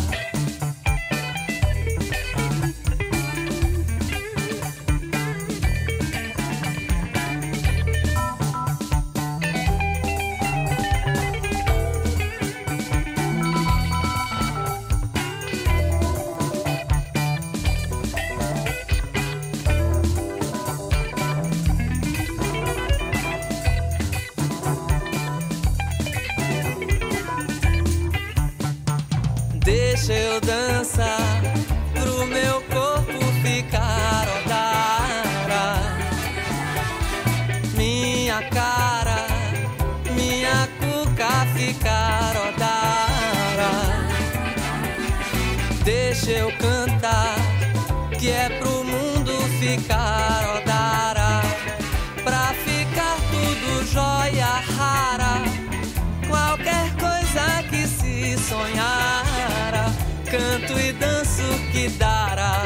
Deixa eu dançar pro meu corpo ficar, ó, dará. Minha cara, minha cuca ficar, ó, dará. Deixa eu cantar, que é pro mundo ficar, ó, dará. Pra ficar tudo jóia rara. Qualquer coisa que se sonhara, canto e danço que dará.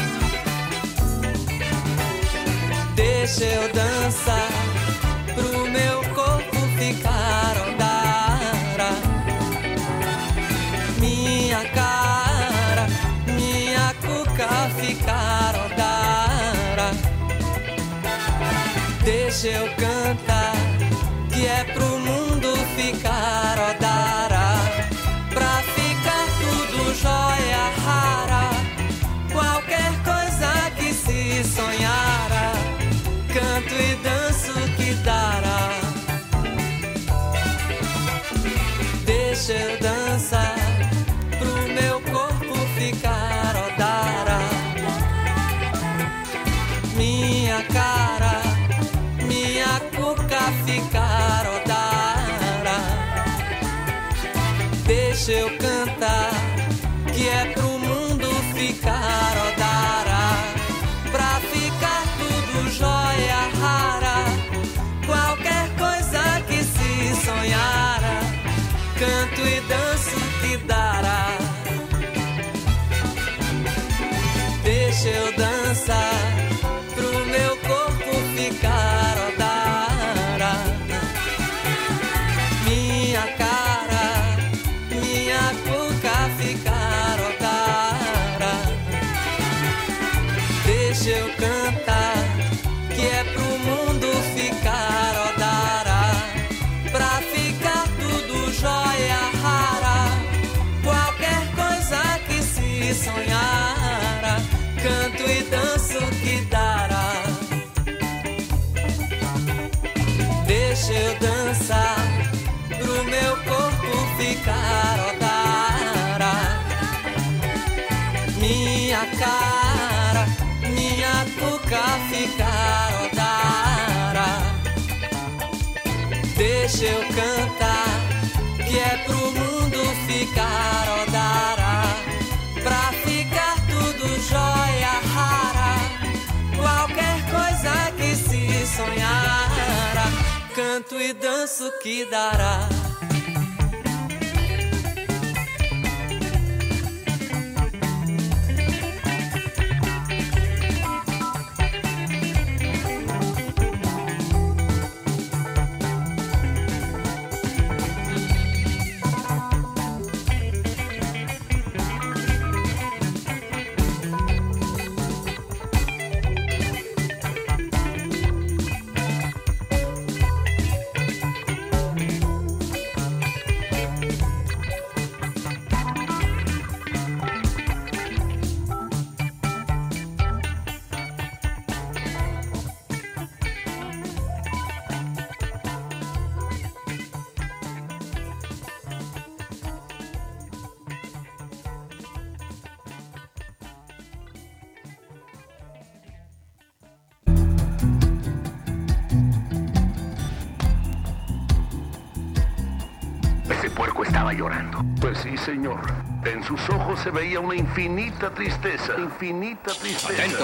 Deixa eu dançar pro meu corpo ficar, ó, dará. Minha cara, minha cuca ficar, ó, dará. Deixa eu cantar, que é pro mundo ficar, ó, dará. Pra ficar tudo jóia rara. Qualquer coisa que se sonhara, canto e danço que dará. Deixa eu dançar pro meu corpo ficar, ó, dará. Minha cara, minha cuca ficar, ó, dará. Deixa eu cantar, que é pro mundo ficar, ó, dará. Pra ficar tudo jóia rara. Qualquer coisa que se sonhara, canto e danço que dará. Deixa eu dançar pro meu corpo ficar, ó, dará. Minha cara, minha cuca ficar, ó, dará. Deixa eu cantar, que é pro mundo ficar, ó, dará. Pra ficar tudo jóia rara. Qualquer coisa que se sonhara, canto e danço que dará. Deixa eu dançar pro meu corpo ficar, ó, dará. Minha cara, minha cuca ficar, ó, dará. Deixa eu cantar, que é pro mundo ficar, ó, dará. Pra ficar tudo jóia rara. Qualquer coisa que se sonhara, canto e danço que dará. estaba llorando. Pues sí, señor. En sus ojos se veía una infinita tristeza. Infinita tristeza. Atento.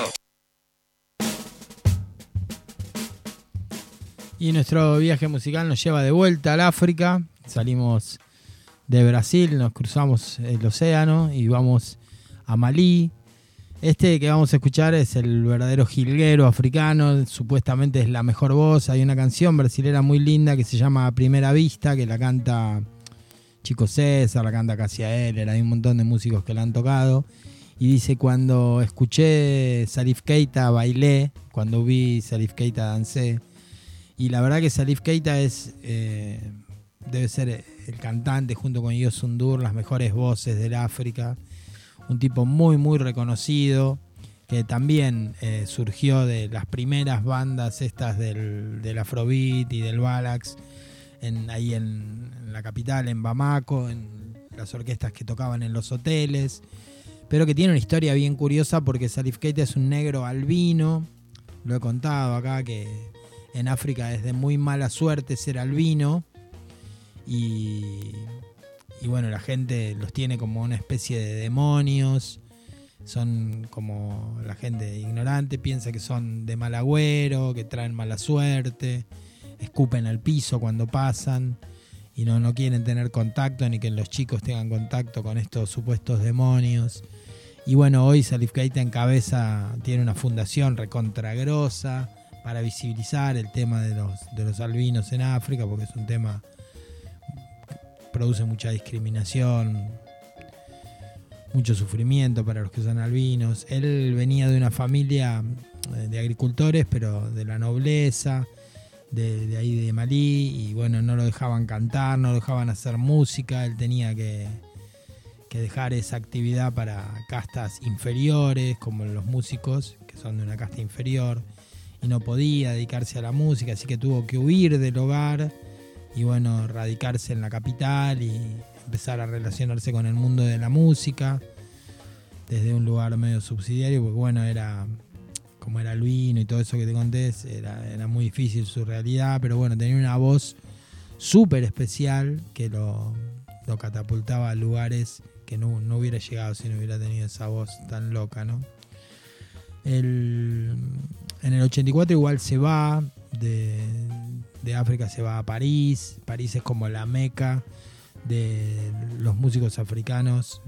Y nuestro viaje musical nos lleva de vuelta al África. Salimos de Brasil, nos cruzamos el océano y vamos a Malí. Este que vamos a escuchar es el verdadero jilguero africano, supuestamente es la mejor voz. Hay una canción brasilera muy linda que se llama A Primera Vista, que la canta Chico César, la canta Cássia Eller, hay un montón de músicos que la han tocado. Y dice, cuando escuché Salif Keita bailé, cuando vi Salif Keita dancé. Y la verdad que Salif Keita es, debe ser el cantante junto con Youssou N'Dour, las mejores voces del África. Un tipo muy muy reconocido, que también surgió de las primeras bandas estas del Afrobeat y del Balax, ahí en la capital, en Bamako, en las orquestas que tocaban en los hoteles, pero que tiene una historia bien curiosa porque Salif Keita es un negro albino. Lo he contado acá que en África es de muy mala suerte ser albino y bueno, la gente los tiene como una especie de demonios, son como la gente ignorante, piensa que son de mal agüero, que traen mala suerte, escupen al piso cuando pasan y no quieren tener contacto ni que los chicos tengan contacto con estos supuestos demonios. Y bueno, hoy Salif Keita tiene una fundación recontragrosa para visibilizar el tema de los albinos en África, porque es un tema produce mucha discriminación, mucho sufrimiento para los que son albinos. Él venía de una familia de agricultores, pero de la nobleza, de ahí de Malí, y bueno, no lo dejaban cantar, no lo dejaban hacer música. Él tenía que dejar esa actividad para castas inferiores, como los músicos, que son de una casta inferior, y no podía dedicarse a la música, así que tuvo que huir del hogar y bueno, radicarse en la capital y empezar a relacionarse con el mundo de la música desde un lugar medio subsidiario, porque bueno, como era albino y todo eso que te conté, era muy difícil su realidad, pero bueno, tenía una voz súper especial que lo catapultaba a lugares que no hubiera llegado si no hubiera tenido esa voz tan loca, ¿no? En el 84 igual se va de África, se va a París. París es como la meca de los músicos africanos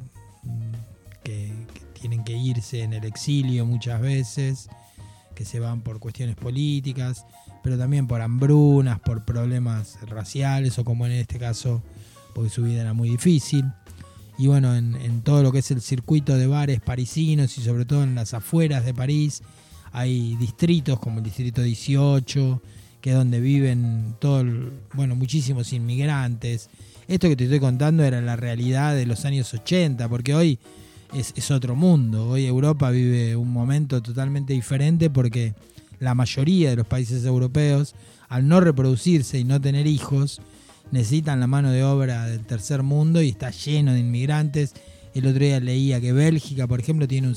que tienen que irse en el exilio muchas veces, que se van por cuestiones políticas, pero también por hambrunas, por problemas raciales o como en este caso, porque su vida era muy difícil. Y bueno, en todo lo que es el circuito de bares parisinos y sobre todo en las afueras de París hay distritos como el distrito 18, que es donde viven muchísimos inmigrantes. Esto que te estoy contando era la realidad de los años 80, porque hoy es otro mundo. Hoy Europa vive un momento totalmente diferente porque la mayoría de los países europeos, al no reproducirse y no tener hijos, necesitan la mano de obra del tercer mundo y está lleno de inmigrantes. El otro día leía que Bélgica, por ejemplo, tiene un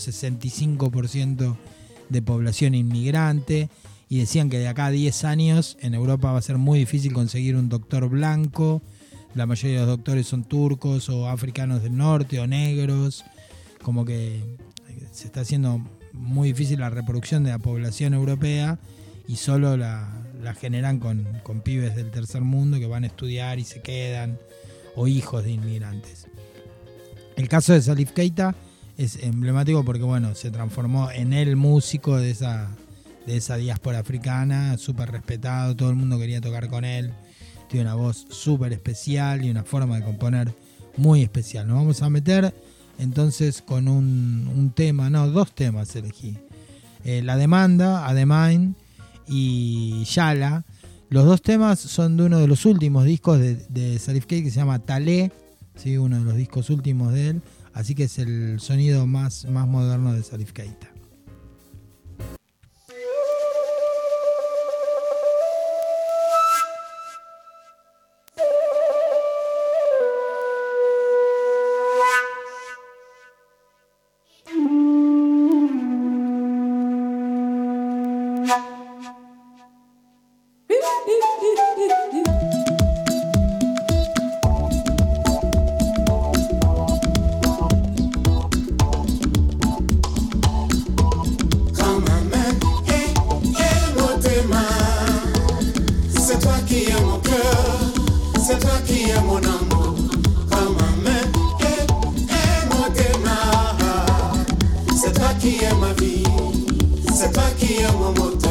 65% de población inmigrante y decían que de acá a 10 años en Europa va a ser muy difícil conseguir un doctor blanco. La mayoría de los doctores son turcos o africanos del norte o negros. Como que se está haciendo muy difícil la reproducción de la población europea y solo la generan con pibes del tercer mundo que van a estudiar y se quedan, o hijos de inmigrantes. El caso de Salif Keita es emblemático porque bueno, se transformó en el músico de esa diáspora africana, súper respetado, todo el mundo quería tocar con él, tiene una voz súper especial y una forma de componer muy especial. Nos vamos a meter entonces con dos temas elegí. La Demanda, Ademain y Yala. Los dos temas son de uno de los últimos discos de Salif Keita que se llama Talé, ¿sí? Uno de los discos últimos de él, así que es el sonido más moderno de Salif Keita. toi qui es mon cœur, c'est toi qui es mon amour. Comme ma main, mon guénard. C'est toi qui es ma vie, c'est toi qui es mon moteur.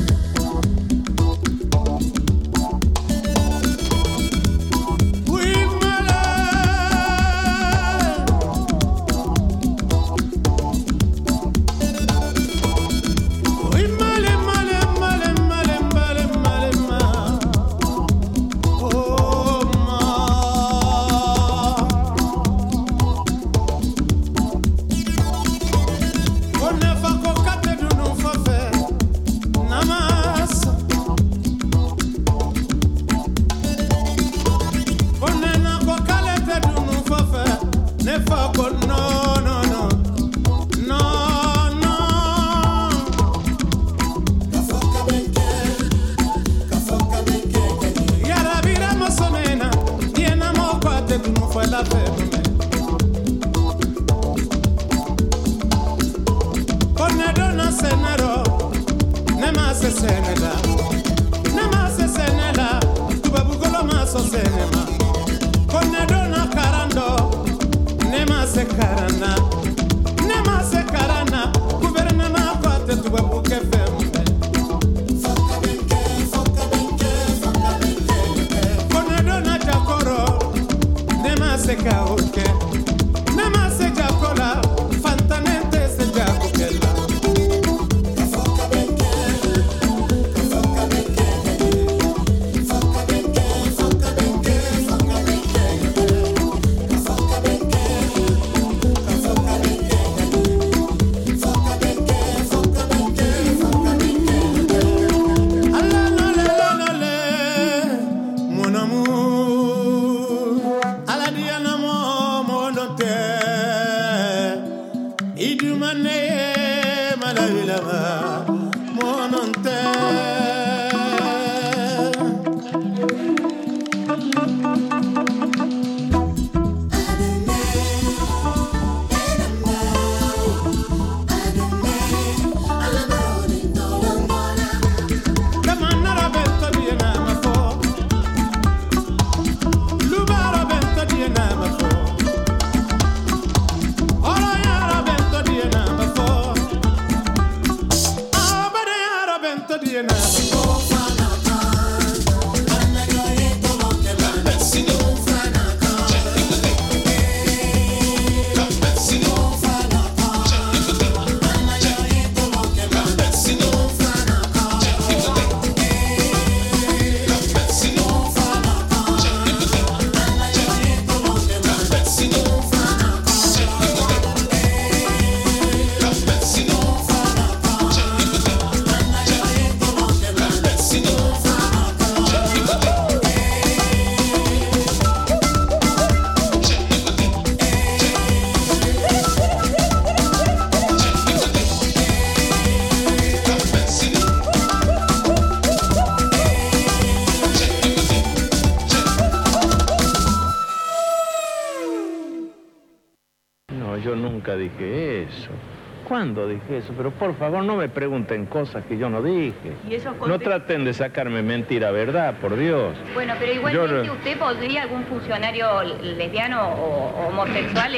Dije eso. ¿Cuándo dije eso? Pero por favor no me pregunten cosas que yo no dije. ¿Y esos No traten de sacarme mentira, ¿verdad? Por Dios. Bueno, pero igualmente usted podría algún funcionario lesbiano o homosexual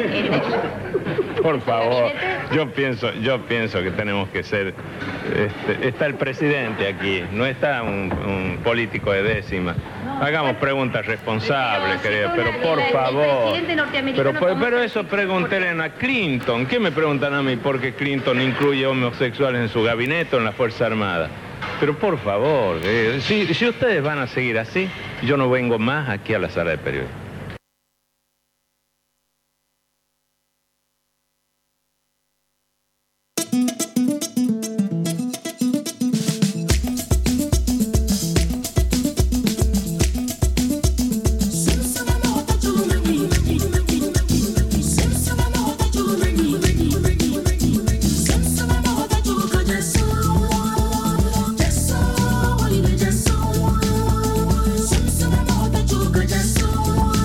Por favor, yo pienso que tenemos que ser... está el presidente aquí, no está un político de décima. Hagamos preguntas responsables, querida, pero por favor. Pero eso pregúntenle a Clinton. ¿Qué me preguntan a mí por qué Clinton incluye homosexuales en su gabinete o en la Fuerza Armada? Pero por favor, si ustedes van a seguir así, yo no vengo más aquí a la sala de periodistas. So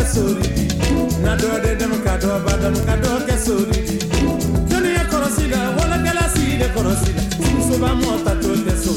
soridi. Na do de dem kado badam kado ke soridi. Joni e korosida wala kala si de korosida. So ba mota to de so.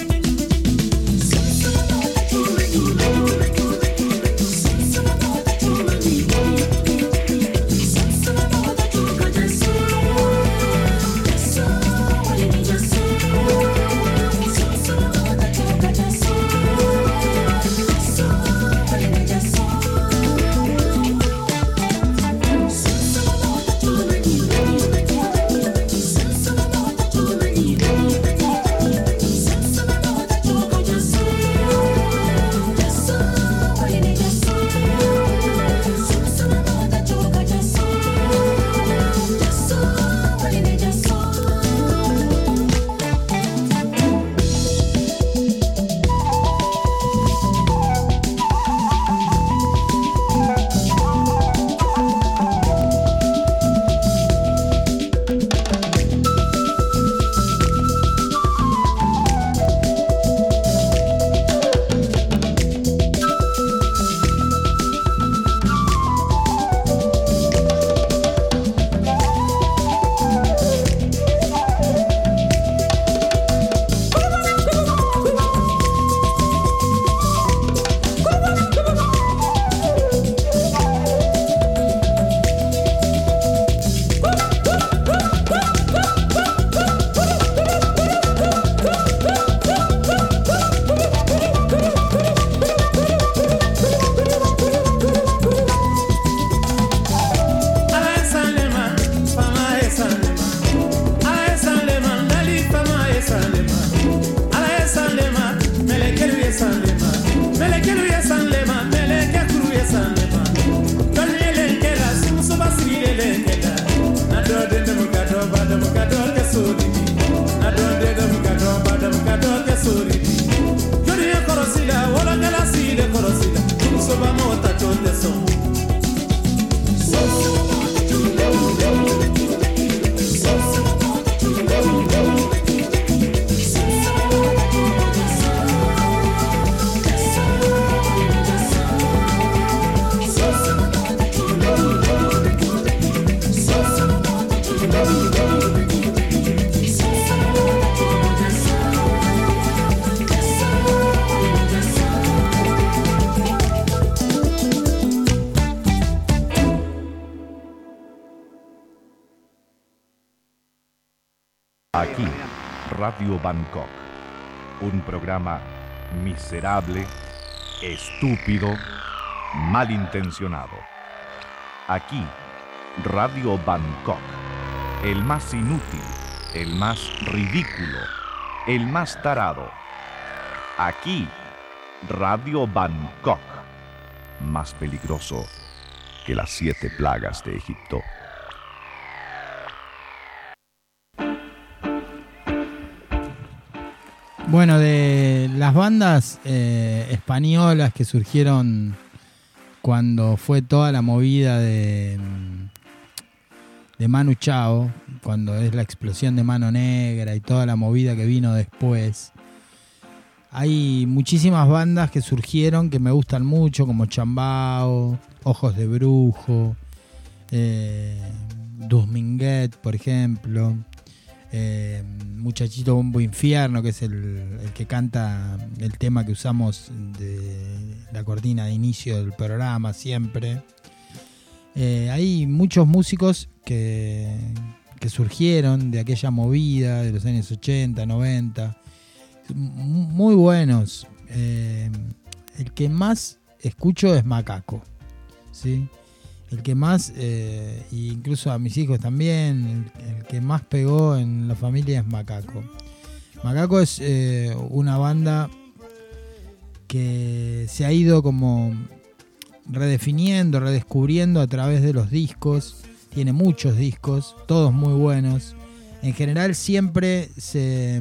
Aquí, Radio Bangkok, un programa miserable, estúpido, malintencionado. Aquí, Radio Bangkok, el más inútil, el más ridículo, el más tarado. Aquí, Radio Bangkok, más peligroso que las 7 plagas de Egipto. Bueno, de las bandas españolas que surgieron cuando fue toda la movida de Manu Chao, cuando es la explosión de Mano Negra y toda la movida que vino después, hay muchísimas bandas que surgieron que me gustan mucho, como Chambao, Ojos de Brujo, Dusminguet, por ejemplo. Muchachito Bombo Infierno, que es el que canta el tema que usamos de la cortina de inicio del programa siempre. Hay muchos músicos que surgieron de aquella movida de los años 80, 90, muy buenos. El que más escucho es Macaco, ¿sí? El que más, incluso a mis hijos también, el que más pegó en la familia es Macaco. Macaco es una banda que se ha ido como redefiniendo, redescubriendo a través de los discos. Tiene muchos discos, todos muy buenos. En general siempre se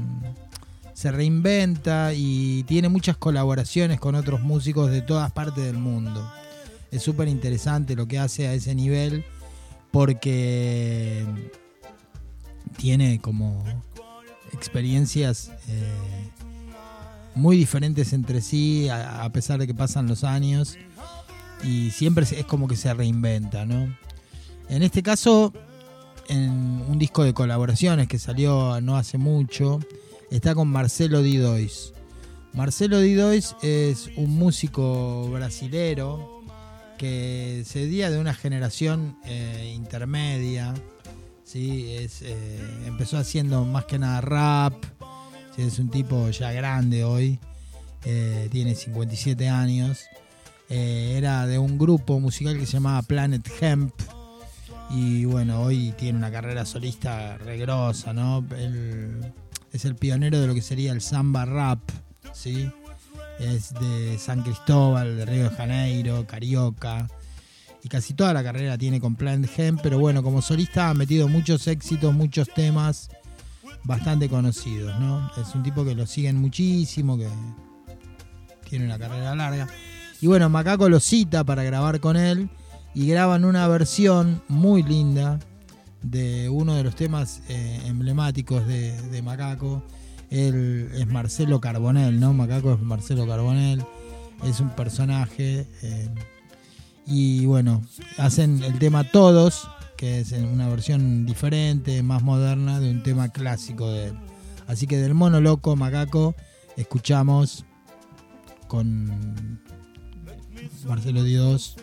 reinventa y tiene muchas colaboraciones con otros músicos de todas partes del mundo. Es súper interesante lo que hace a ese nivel porque tiene como experiencias muy diferentes entre sí a pesar de que pasan los años. y siempre es como que se reinventa, ¿no? En este caso, en un disco de colaboraciones que salió no hace mucho, está con Marcelo D2. Marcelo D2 es un músico brasilero que se día de una generación intermedia, ¿sí? Empezó haciendo más que nada rap, ¿sí? Es un tipo ya grande hoy, tiene 57 años, era de un grupo musical que se llamaba Planet Hemp, y bueno, hoy tiene una carrera solista regrosa, ¿no? Él es el pionero de lo que sería el samba rap, ¿sí? Es de San Cristóbal, de Río de Janeiro, Carioca, y casi toda la carrera tiene con Planet Hemp, pero bueno, como solista ha metido muchos éxitos, muchos temas bastante conocidos, ¿no? Es un tipo que lo siguen muchísimo, que tiene una carrera larga. Y bueno, Macaco lo cita para grabar con él y graban una versión muy linda de uno de los temas emblemáticos de Macaco. Él es Marcelo Carbonell, ¿no? Macaco es Marcelo Carbonell, es un personaje. Y bueno, hacen el tema Todos, que es en una versión diferente, más moderna, de un tema clásico de él. Así que del Mono Loco, Macaco, escuchamos con Marcelo D2,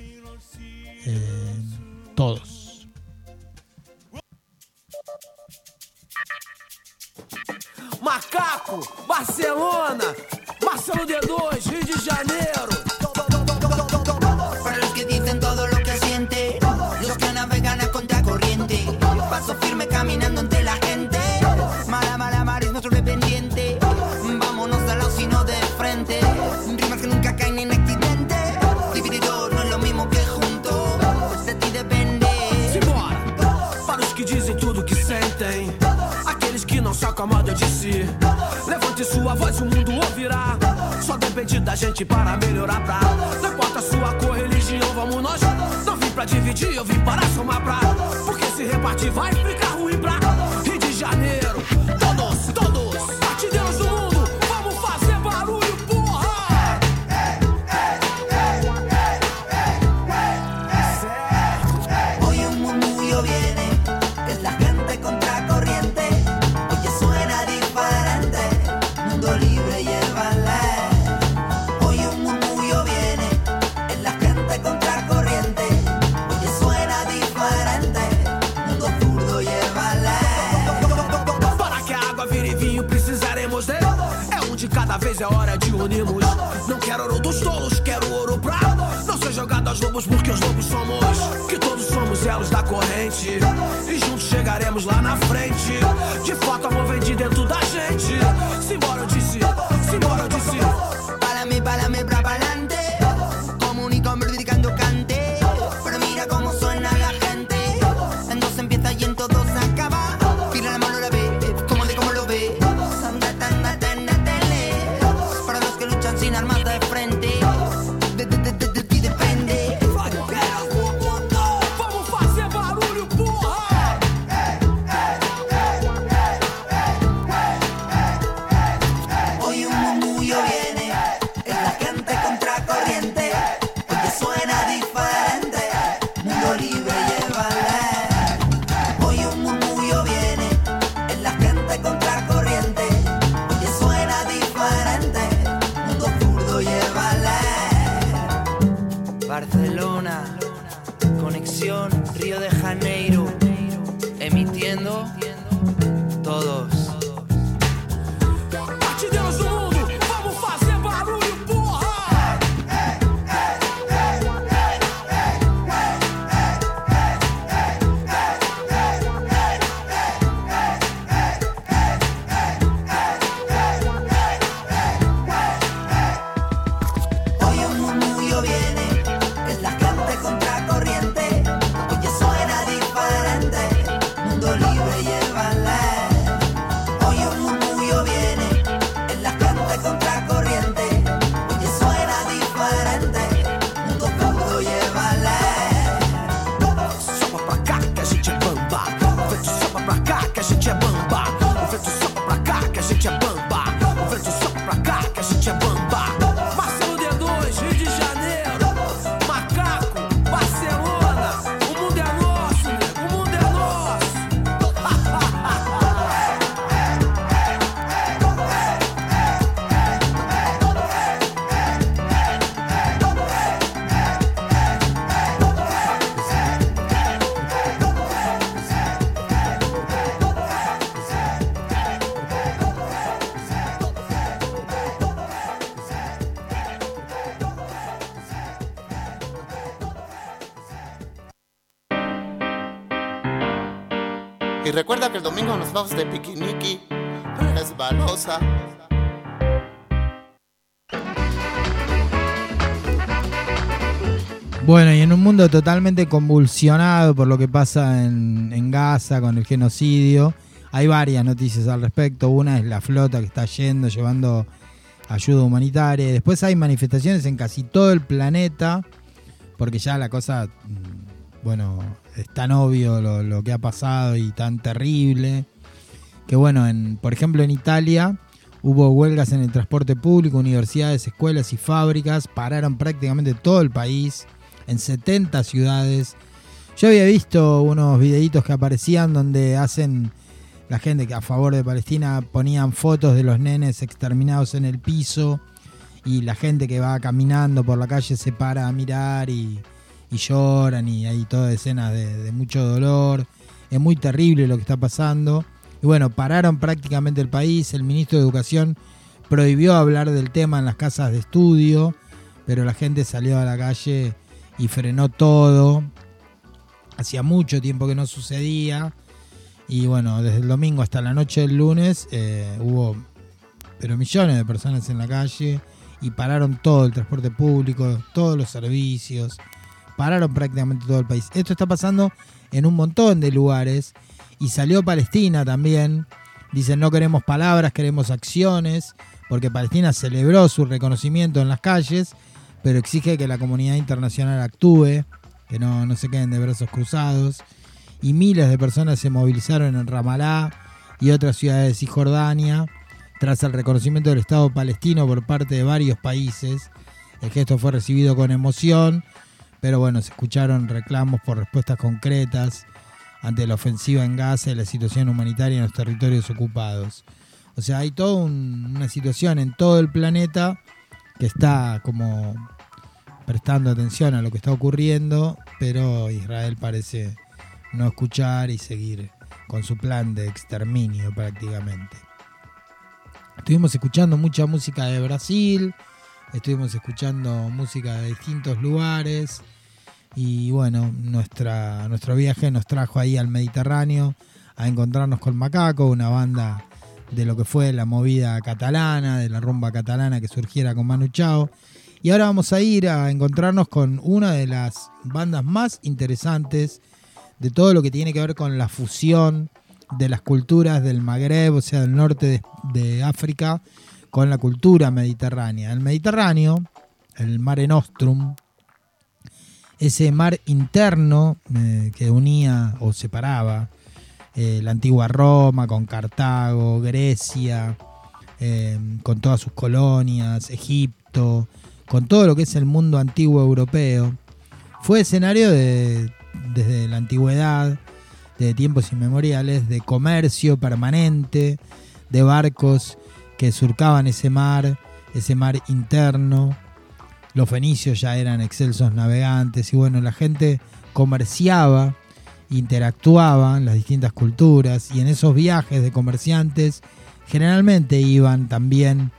Todos. Macaco, Barcelona, Marcelo D2, Rio de Janeiro. Para los que dicen todo lo que siente, los que navegan a contracorriente, paso firme caminando entre la gente. Mar es nuestro dependiente. Vámonos al lado sino de frente. Rimas que nunca caen en accidente. Dividido no es lo mismo que junto. De ti depende. Simbora, para os que dizem tudo que sentem, aqueles que não sacam a moda de si. Levante sua voz, o mundo ouvirá. Só depende da gente para melhorar pra. Não importa a sua cor, religião, vamos nós. Não vim pra dividir, eu vim para somar pra. Porque se repartir vai ficar ruim pra. Rio de Janeiro, todos, partideiros do mundo, vamos fazer barulho, porra! Hoy un murmullo viene, es la gente contracorriente. Oye, suena diferente, mundo libre y el ballet. Hoy un murmullo viene, es la gente contracorriente. Oye, suena diferente, mundo zurdo y el ballet. Para que a água vire vinho precisaremos dele. É um de cada vez, é hora de unirmos. Não quero ouro dos tolos, quero ouro pra não ser jogado aos lobos, porque os lobos somos. Que todos somos elos da corrente e juntos chegaremos lá na frente. De fato, amor vem de dentro da gente. Simbora, eu disse, simbora, eu disse. Pálame pra pa'lante. Comunico criticando cante. Pero mira cómo suena la gente. En dos empieza y en todos acaba. Tira la mano a la vez, como lo ve. Andate en la tele. Para los que luchan sin armas de frente. De ti depende. Vamos fazer barulho, porra! Hoy un murmullo viene, es la gente contracorriente. Oye, suena diferente, mundo libre y el ballet. Hoy un murmullo viene, es la gente contracorriente. Oye, suena diferente, mundo zurdo y el ballet. Barcelona, conexión Río de Janeiro, emitiendo Todos. Partideiros do mundo, vamos fazer barulho, porra! Hoy un murmullo viene, es la gente contracorriente. Oye, suena diferente, mundo libre y Y recuerda que el domingo nos vamos de piquiniqui, resbalosa. Bueno, y en un mundo totalmente convulsionado por lo que pasa en Gaza con el genocidio, hay varias noticias al respecto. Una es la flota que está llevando ayuda humanitaria. Y después hay manifestaciones en casi todo el planeta, porque ya la cosa, bueno, es tan obvio lo que ha pasado y tan terrible, que bueno, por ejemplo en Italia hubo huelgas en el transporte público, universidades, escuelas y fábricas, pararon prácticamente todo el país, en 70 ciudades. Yo había visto unos videitos que aparecían donde la gente que a favor de Palestina ponían fotos de los nenes exterminados en el piso, y la gente que va caminando por la calle se para a mirar y lloran, y hay todas escenas de mucho dolor. Es muy terrible lo que está pasando. Y bueno, pararon prácticamente el país. El ministro de Educación prohibió hablar del tema en las casas de estudio, pero la gente salió a la calle y frenó todo. Hacía mucho tiempo que no sucedía. Y bueno, desde el domingo hasta la noche del lunes hubo millones de personas en la calle, y pararon todo el transporte público, todos los servicios, pararon prácticamente todo el país. Esto está pasando en un montón de lugares, y salió Palestina también. Dicen: no queremos palabras, queremos acciones, porque Palestina celebró su reconocimiento en las calles, pero exige que la comunidad internacional actúe, que no se queden de brazos cruzados. Y miles de personas se movilizaron en Ramallah y otras ciudades de Cisjordania tras el reconocimiento del Estado palestino por parte de varios países. El gesto fue recibido con emoción, pero bueno, se escucharon reclamos por respuestas concretas ante la ofensiva en Gaza y la situación humanitaria en los territorios ocupados. O sea, hay toda una situación en todo el planeta que está como prestando atención a lo que está ocurriendo, pero Israel parece no escuchar y seguir con su plan de exterminio prácticamente. Estuvimos escuchando mucha música de Brasil, estuvimos escuchando música de distintos lugares, y bueno, nuestro viaje nos trajo ahí al Mediterráneo a encontrarnos con Macaco, una banda de lo que fue la movida catalana, de la rumba catalana que surgiera con Manu Chao. Y ahora vamos a ir a encontrarnos con una de las bandas más interesantes de todo lo que tiene que ver con la fusión de las culturas del Magreb, o sea, del norte de África, con la cultura mediterránea. El Mediterráneo, el Mare Nostrum, ese mar interno que unía o separaba la antigua Roma con Cartago, Grecia, con todas sus colonias, Egipto, con todo lo que es el mundo antiguo europeo, fue escenario desde la antigüedad, de tiempos inmemoriales, de comercio permanente, de barcos que surcaban ese mar interno. Los fenicios ya eran excelsos navegantes, y bueno, la gente comerciaba, interactuaba en las distintas culturas, y en esos viajes de comerciantes generalmente iban también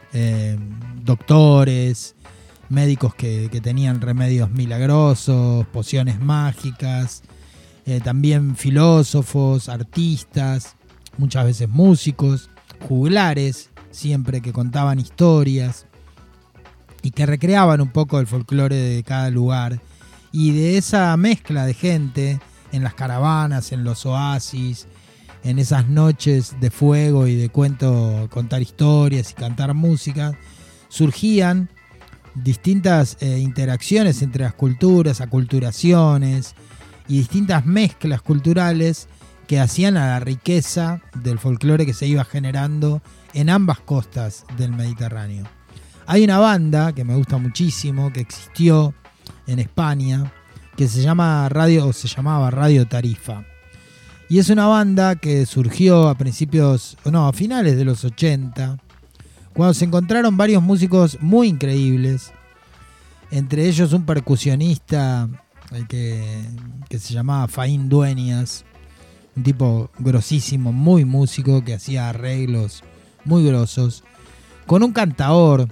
doctores, médicos que tenían remedios milagrosos, pociones mágicas, también filósofos, artistas, muchas veces músicos, juglares, siempre que contaban historias y que recreaban un poco el folclore de cada lugar. Y de esa mezcla de gente en las caravanas, en los oasis, en esas noches de fuego y de contar historias y cantar música, surgían distintas interacciones entre las culturas, aculturaciones y distintas mezclas culturales que hacían a la riqueza del folclore que se iba generando en ambas costas del Mediterráneo. Hay una banda que me gusta muchísimo, que existió en España, que se llamaba Radio Tarifa. Y es una banda que surgió a finales de los 80, cuando se encontraron varios músicos muy increíbles, entre ellos un percusionista que se llamaba Faín Dueñas, un tipo grosísimo, muy músico, que hacía arreglos muy grosos, con un cantador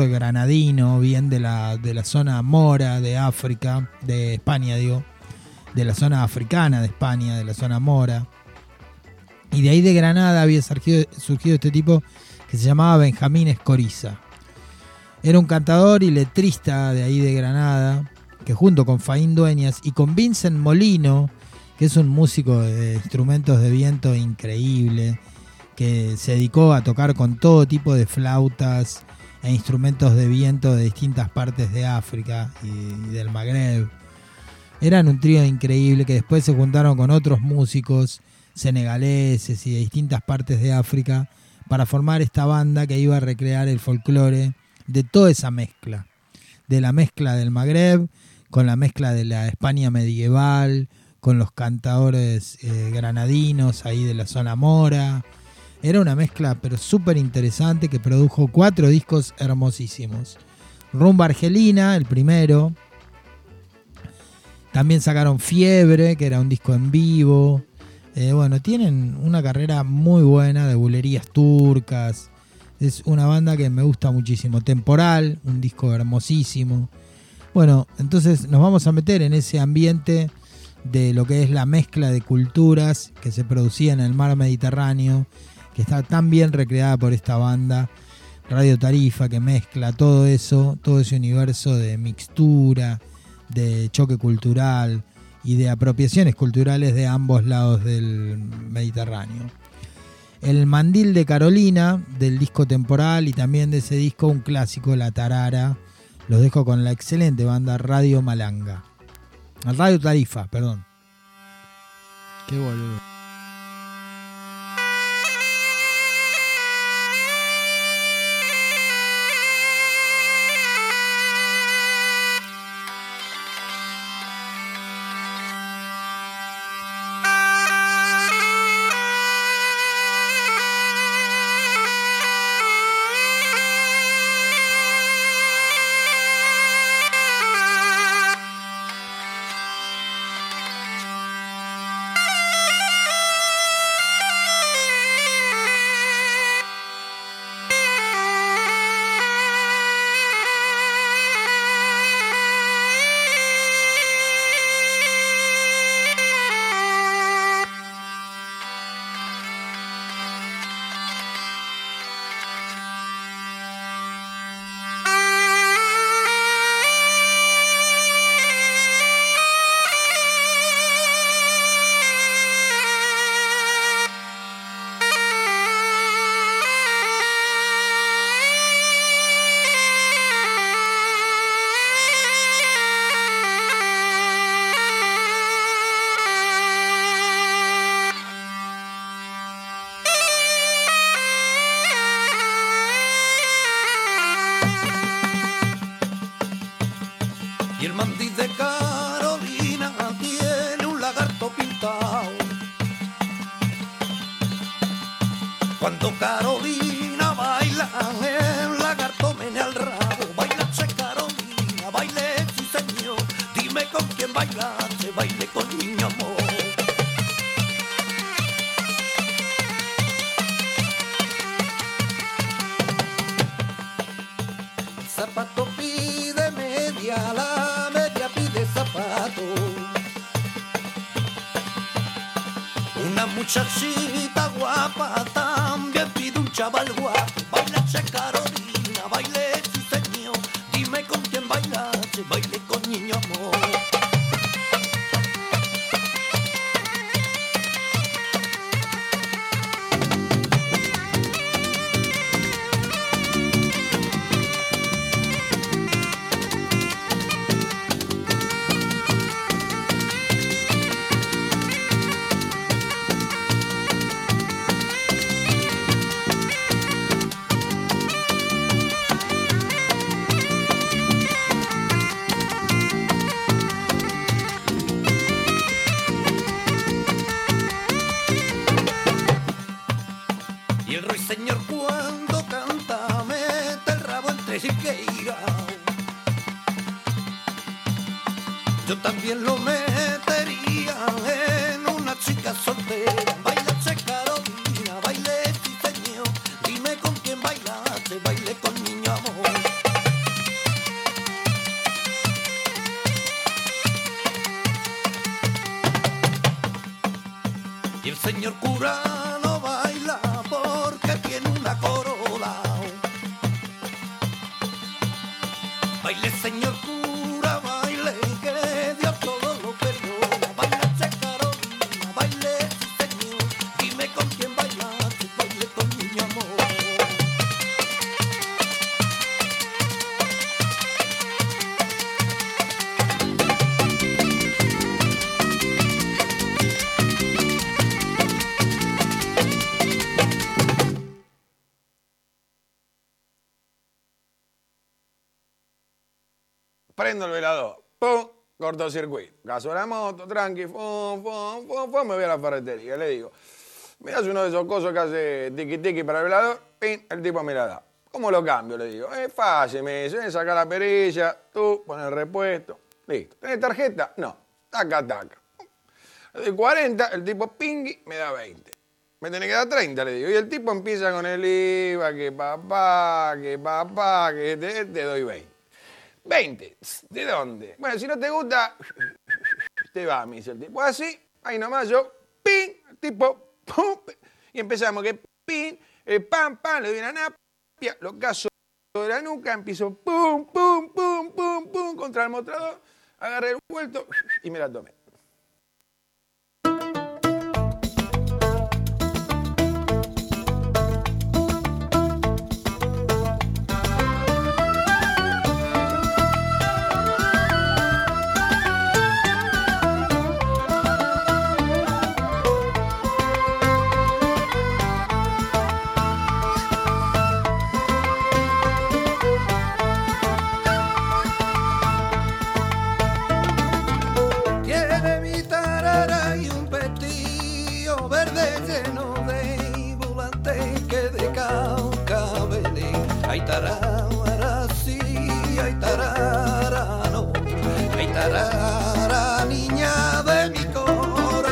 granadino, bien de la zona mora de África, de España digo, de la zona africana de España, de la zona mora. Y de ahí de Granada había surgido este tipo que se llamaba Benjamín Escoriza. Era un cantador y letrista de ahí de Granada, que junto con Faín Dueñas y con Vincent Molino, que es un músico de instrumentos de viento increíble, que se dedicó a tocar con todo tipo de flautas e instrumentos de viento de distintas partes de África y del Magreb. Eran un trío increíble que después se juntaron con otros músicos senegaleses y de distintas partes de África para formar esta banda que iba a recrear el folclore de toda esa mezcla, de la mezcla del Magreb con la mezcla de la España medieval, con los cantadores granadinos ahí de la zona mora. Era una mezcla pero súper interesante que produjo 4 discos hermosísimos. Rumba Argelina, el primero. También sacaron Fiebre, que era un disco en vivo. Bueno, tienen una carrera muy buena de bulerías turcas. Es una banda que me gusta muchísimo. Temporal, un disco hermosísimo. Bueno, entonces nos vamos a meter en ese ambiente de lo que es la mezcla de culturas que se producía en el mar Mediterráneo, que está tan bien recreada por esta banda Radio Tarifa, que mezcla todo eso, todo ese universo de mixtura, de choque cultural y de apropiaciones culturales de ambos lados del Mediterráneo. El Mandil de Carolina, del disco Temporal, y también de ese disco un clásico, La Tarara. Los dejo con la excelente banda Radio Malanga. Radio Tarifa, perdón. Qué boludo. Cuando Carolina baila, el lagarto menea el rabo. Baila, che, Carolina, baile, sí señor. Dime con quién bailaste, baile con niño amor. Zapato pide media, la media pide zapato. Una muchachita guapa también pide un chaval guapo. Baila, che, Carolina, baile, sí señor. Dime con quién bailaste, baile con niño amor. Señor, cuando canta, mete el rabo entre Siqueira. Yo también lo metería en una chica soltera. Baila, che, Carolina, baile, sí señor. Dime con quién bailaste, baile con niño amor. señor cura no baila porque tiene una corola. Baile, señor cura, baile, que Dios todo lo perdona. Baila, che Carolina, baile, sí señor, dime con quién bailaste, baile con mi amor. Prendo el velador, ¡pum! Cortocircuito. Gaso la moto, tranqui, ¡fum, fum, fum, fum! Me voy a la ferretería. Le digo, ¿me das uno de esos cosos que hace tiqui-tiqui para el velador? ¡Pin! El tipo me la da. ¿Cómo lo cambio? Le digo, es fácil, me dice, saca la perilla, tú pones el repuesto. Listo. ¿Tenés tarjeta? No. Taca, taca. Le doy 40, el tipo pingui, me da 20. Me tenés que dar 30, le digo. Y el tipo empieza con el IVA, que papá, que te doy 20. 20, ¿de dónde? Bueno, si no te gusta, te va, me dice el tipo. Así, ahí nomás yo, pin, el tipo, pum, y empezamos que pin, pam, pam, le doy una napia, lo caso de la nuca, empiezo pum, pum, pum, pum, pum, contra el mostrador, agarré el vuelto y me la tomé. Tiene mi tarara y un pestillo verde lleno de volante que de caucabelí. Ay tarara sí, ay tarara no, ay tarara niña de mi corazón.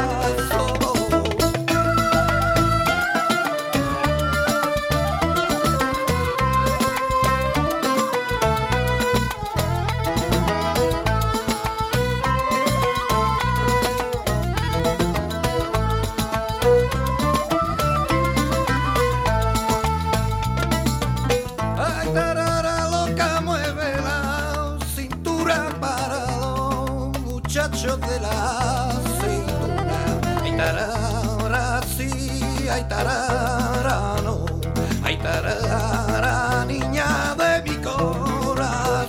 Ay, tarara loca, mueve la cintura para los muchachos de la cintura. Ay, tarara sí, ay, tarara no, ay, tarara niña de mi corazón.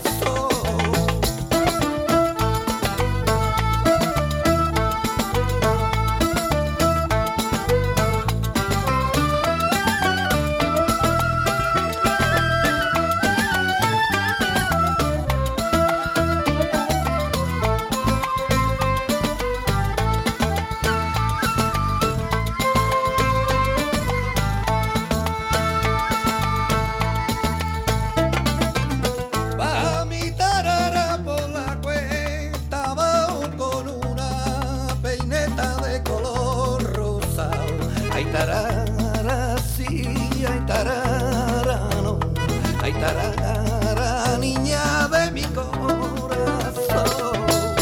Va mi tarara por la cuesta abajo con una peineta de color rosado. Ay tarara sí, ay tarara no, ay tarara niña de mi corazón.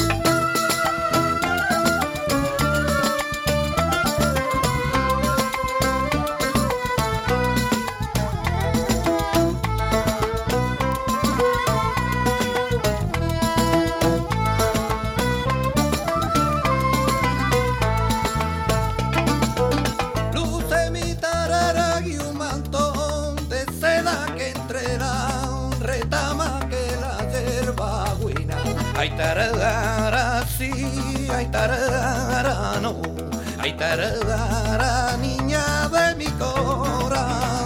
Luce mi tarara y un mantón de seda que entre la retama que la hierba buena. Ay tarara sí, ay tarara no, ay tarara niña de mi corazón.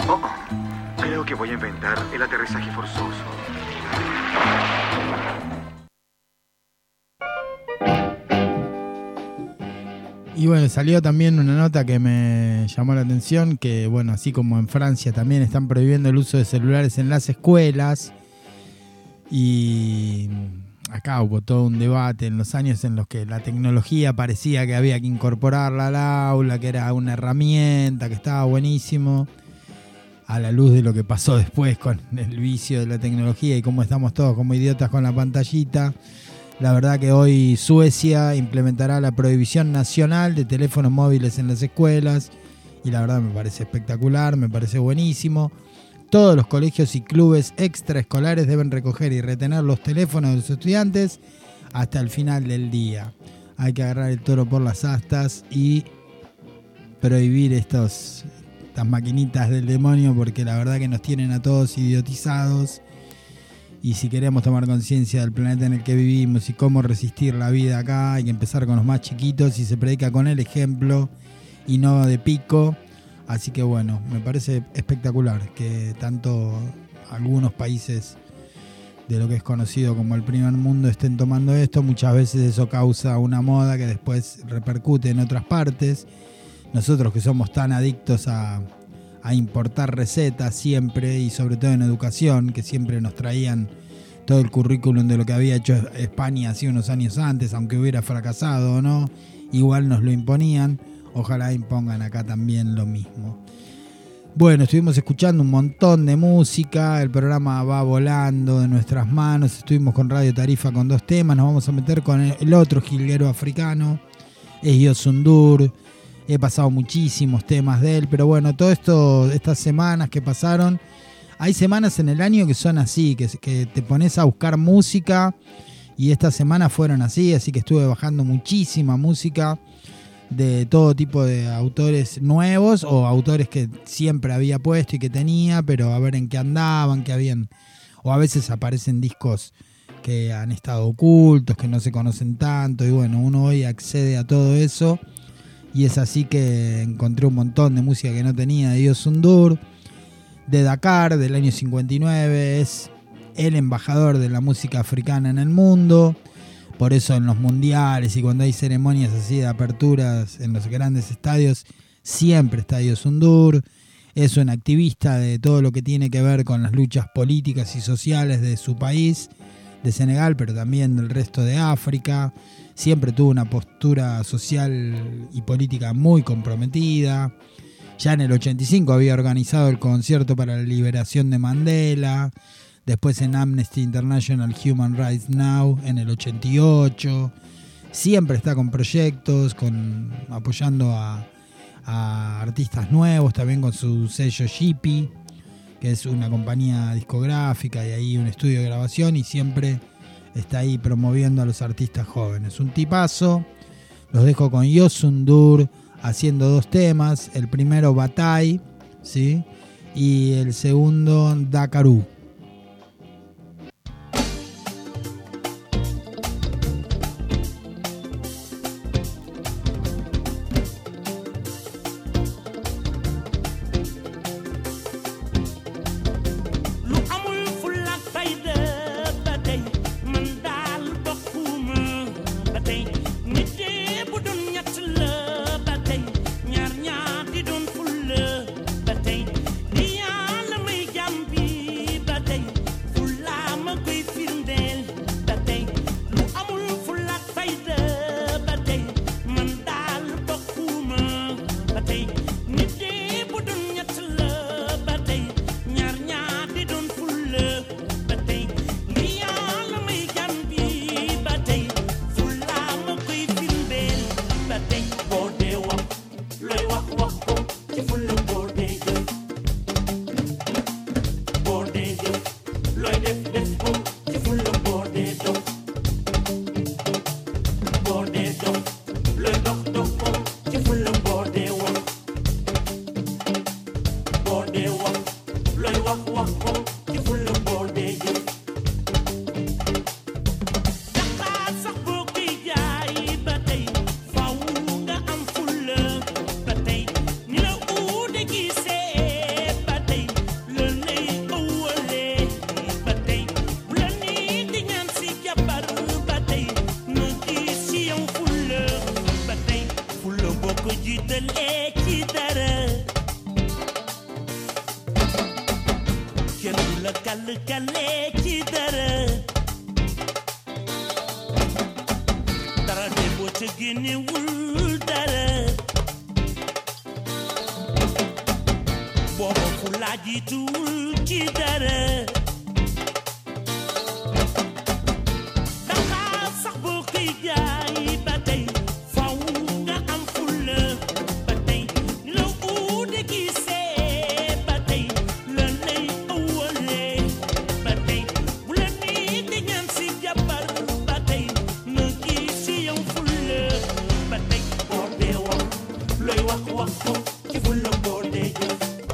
Oh, creo que voy a inventar el aterrizaje forzoso. Y bueno, salió también una nota que me llamó la atención, que bueno, así como en Francia también están prohibiendo el uso de celulares en las escuelas. Y acá hubo todo un debate en los años en los que la tecnología parecía que había que incorporarla al aula, que era una herramienta, que estaba buenísimo, a la luz de lo que pasó después con el vicio de la tecnología y cómo estamos todos como idiotas con la pantallita. La verdad que hoy Suecia implementará la prohibición nacional de teléfonos móviles en las escuelas y la verdad me parece espectacular, me parece buenísimo. Todos los colegios y clubes extraescolares deben recoger y retener los teléfonos de los estudiantes hasta el final del día. Hay que agarrar el toro por las astas y prohibir estas maquinitas del demonio, porque la verdad que nos tienen a todos idiotizados. Y si queremos tomar conciencia del planeta en el que vivimos y cómo resistir la vida acá, hay que empezar con los más chiquitos y se predica con el ejemplo y no de pico. Así que bueno, me parece espectacular que tanto algunos países de lo que es conocido como el primer mundo estén tomando esto. Muchas veces eso causa una moda que después repercute en otras partes. Nosotros que somos tan adictos a importar recetas siempre, y sobre todo en educación, que siempre nos traían todo el currículum de lo que había hecho España hace unos años antes, aunque hubiera fracasado o no, igual nos lo imponían. Ojalá impongan acá también lo mismo. Bueno, estuvimos escuchando un montón de música, el programa va volando de nuestras manos, estuvimos con Radio Tarifa con 2 temas, nos vamos a meter con el otro jilguero africano, es Youssou N'Dour. He pasado muchísimos temas de él, pero bueno, todo esto, estas semanas que pasaron, hay semanas en el año que son así, que te pones a buscar música, y estas semanas fueron así que estuve bajando muchísima música de todo tipo de autores nuevos o autores que siempre había puesto y que tenía, pero a ver en qué andaban, qué habían, o a veces aparecen discos que han estado ocultos, que no se conocen tanto, y bueno, uno hoy accede a todo eso. Y es así que encontré un montón de música que no tenía de Youssou N'Dour, de Dakar, del año 59. Es el embajador de la música africana en el mundo. Por eso en los mundiales y cuando hay ceremonias así de aperturas en los grandes estadios, siempre está Youssou N'Dour. Es un activista de todo lo que tiene que ver con las luchas políticas y sociales de su país, de Senegal, pero también del resto de África. Siempre tuvo una postura social y política muy comprometida. Ya en el 85 había organizado el concierto para la liberación de Mandela. Después en Amnesty International Human Rights Now en el 88. Siempre está con proyectos, apoyando a artistas nuevos, también con su sello Shippy, que es una compañía discográfica y ahí un estudio de grabación, y siempre está ahí promoviendo a los artistas jóvenes. Un tipazo. Los dejo con Youssou N'Dour haciendo 2 temas. El primero, Bataille, ¿sí? Y el segundo, Dakarou. But kale ci dara dara de boo ca génnewul dara booba fu laajitul ci dara danga sax boo koy jaay ba tey faw nga am fulla ba tey la uude gisee ba tey la lay ëwale ba tey bu la nit di ñaan si jabar ba tey na gis si yow fulla ba tey boo dee wax looy wax wax ko ci fulla boo dee jëf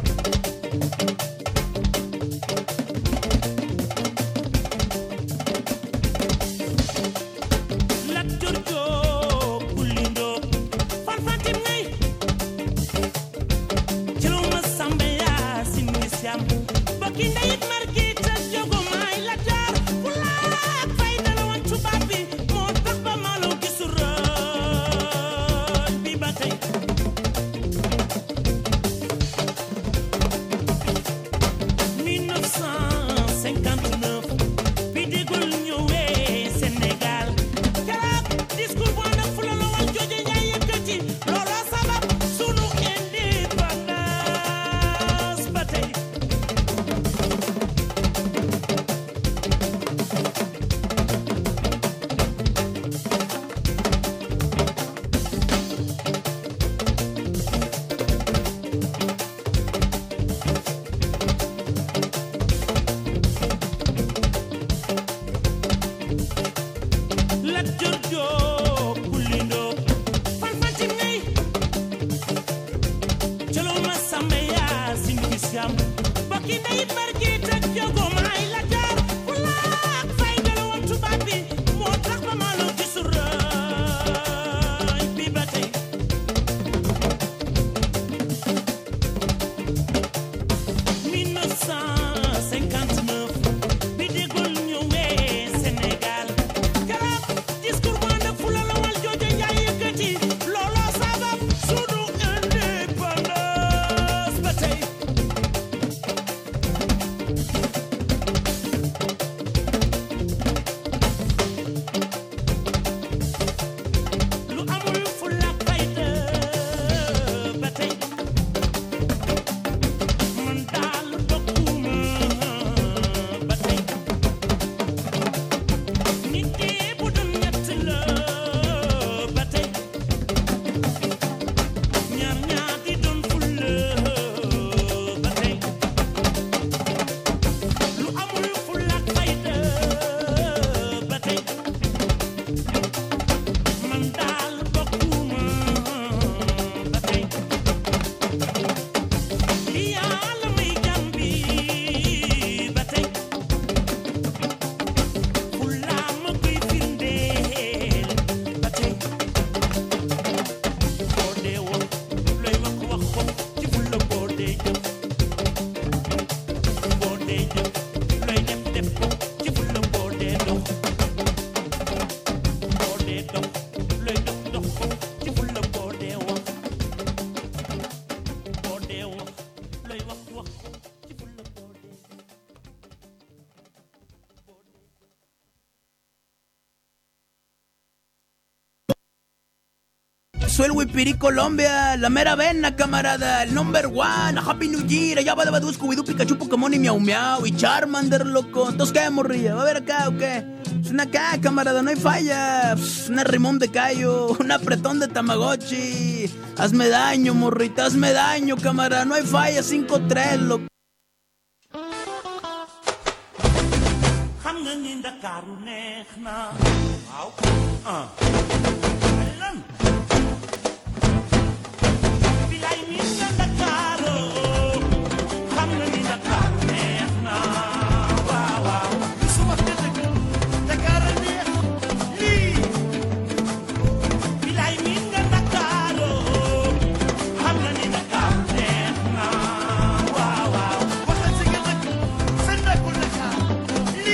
Soy el Wipiri Colombia, la mera vena, camarada, el number one, Happy New Year, allá va de Badu, Scooby-Doo, Pikachu, Pokémon y Miau Miau y Charmander, loco. Entonces, ¿qué, morrilla? ¿Va a ver acá o qué? Es una acá, camarada, no hay falla. Una rimón de callo, un apretón de Tamagotchi. Hazme daño, morrita, hazme daño, camarada, no hay falla, 5-3, loco.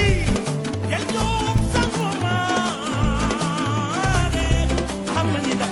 Hamna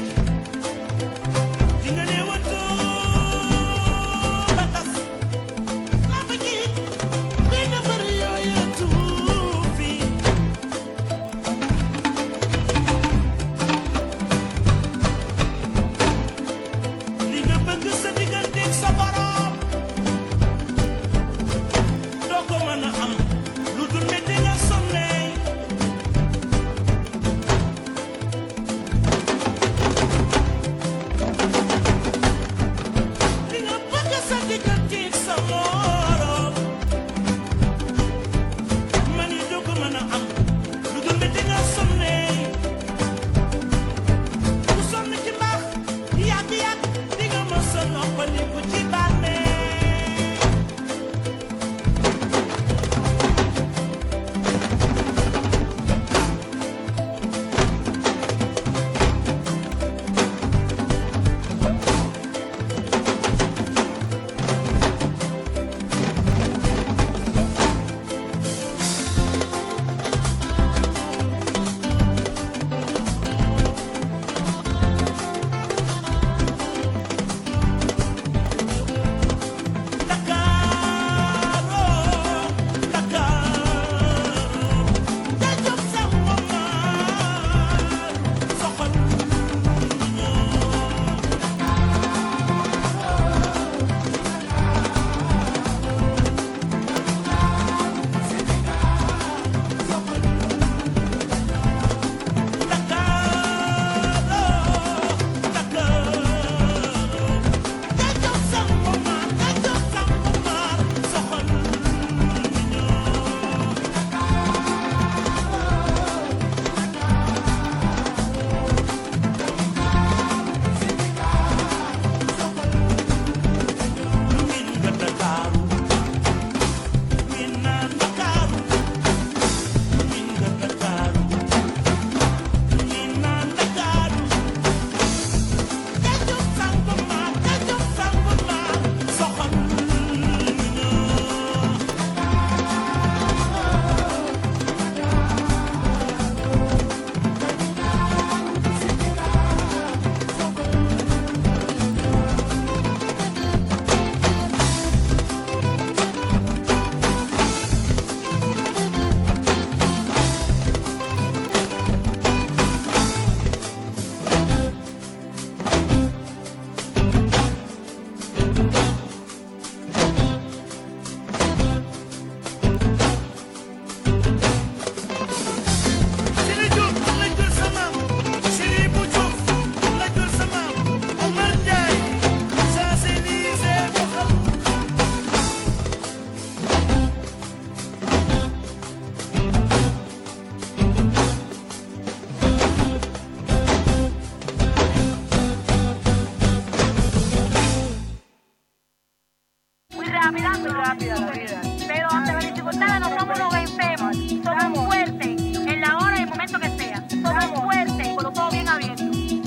rápida la vida. Pero ante las dificultades nosotros nos vencemos. Somos fuertes en la hora y el momento que sea. Somos fuertes con los ojos bien abiertos.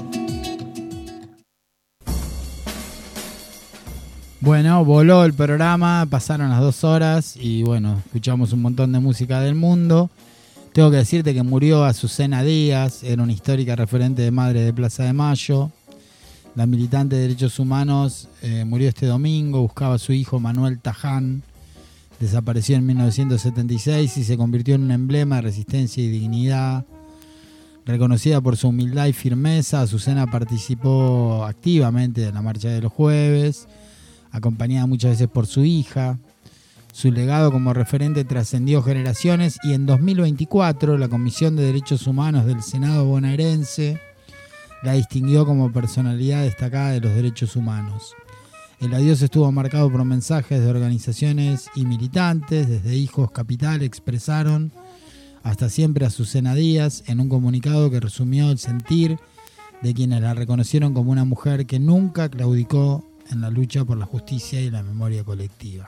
Bueno, voló el programa, pasaron las 2 horas y bueno, escuchamos un montón de música del mundo. Tengo que decirte que murió Azucena Díaz, era una histórica referente de Madre de Plaza de Mayo. La militante de derechos humanos murió este domingo, buscaba a su hijo Manuel Taján. Desapareció en 1976 y se convirtió en un emblema de resistencia y dignidad. Reconocida por su humildad y firmeza, Azucena participó activamente de la marcha de los jueves, acompañada muchas veces por su hija. Su legado como referente trascendió generaciones y en 2024 la Comisión de Derechos Humanos del Senado bonaerense la distinguió como personalidad destacada de los derechos humanos. El adiós estuvo marcado por mensajes de organizaciones y militantes. Desde Hijos Capital expresaron hasta siempre a Azucena Díaz en un comunicado que resumió el sentir de quienes la reconocieron como una mujer que nunca claudicó en la lucha por la justicia y la memoria colectiva.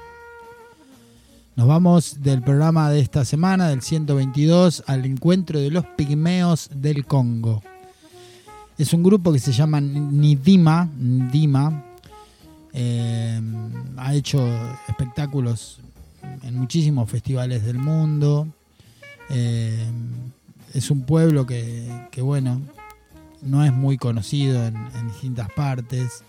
Nos vamos del programa de esta semana, del 122, al encuentro de los pigmeos del Congo. Es un grupo que se llama Ndima. Ha hecho espectáculos en muchísimos festivales del mundo. Es un pueblo que bueno, no es muy conocido en distintas partes.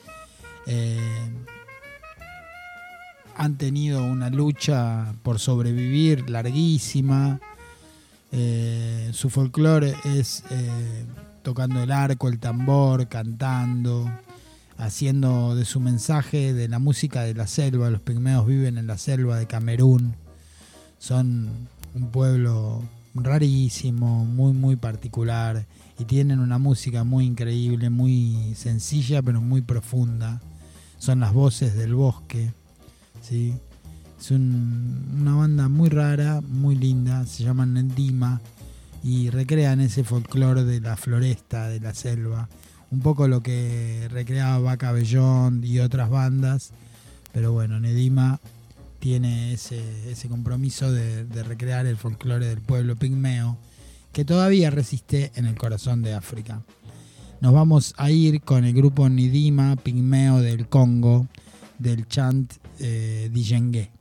Han tenido una lucha por sobrevivir larguísima. Su folclore es tocando el arco, el tambor, cantando, haciendo de su mensaje de la música de la selva. Los pigmeos viven en la selva de Camerún. Son un pueblo rarísimo, muy muy particular, y tienen una música muy increíble, muy sencilla pero muy profunda. Son las voces del bosque, ¿sí? Es una banda muy rara, muy linda, se llaman Ndima y recrean ese folclore de la floresta, de la selva, un poco lo que recreaba Vaca Bellón y otras bandas, pero bueno, Ndima tiene ese compromiso de recrear el folclore del pueblo pigmeo que todavía resiste en el corazón de África. Nos vamos a ir con el grupo Ndima pigmeo del Congo, del chant Dijengue.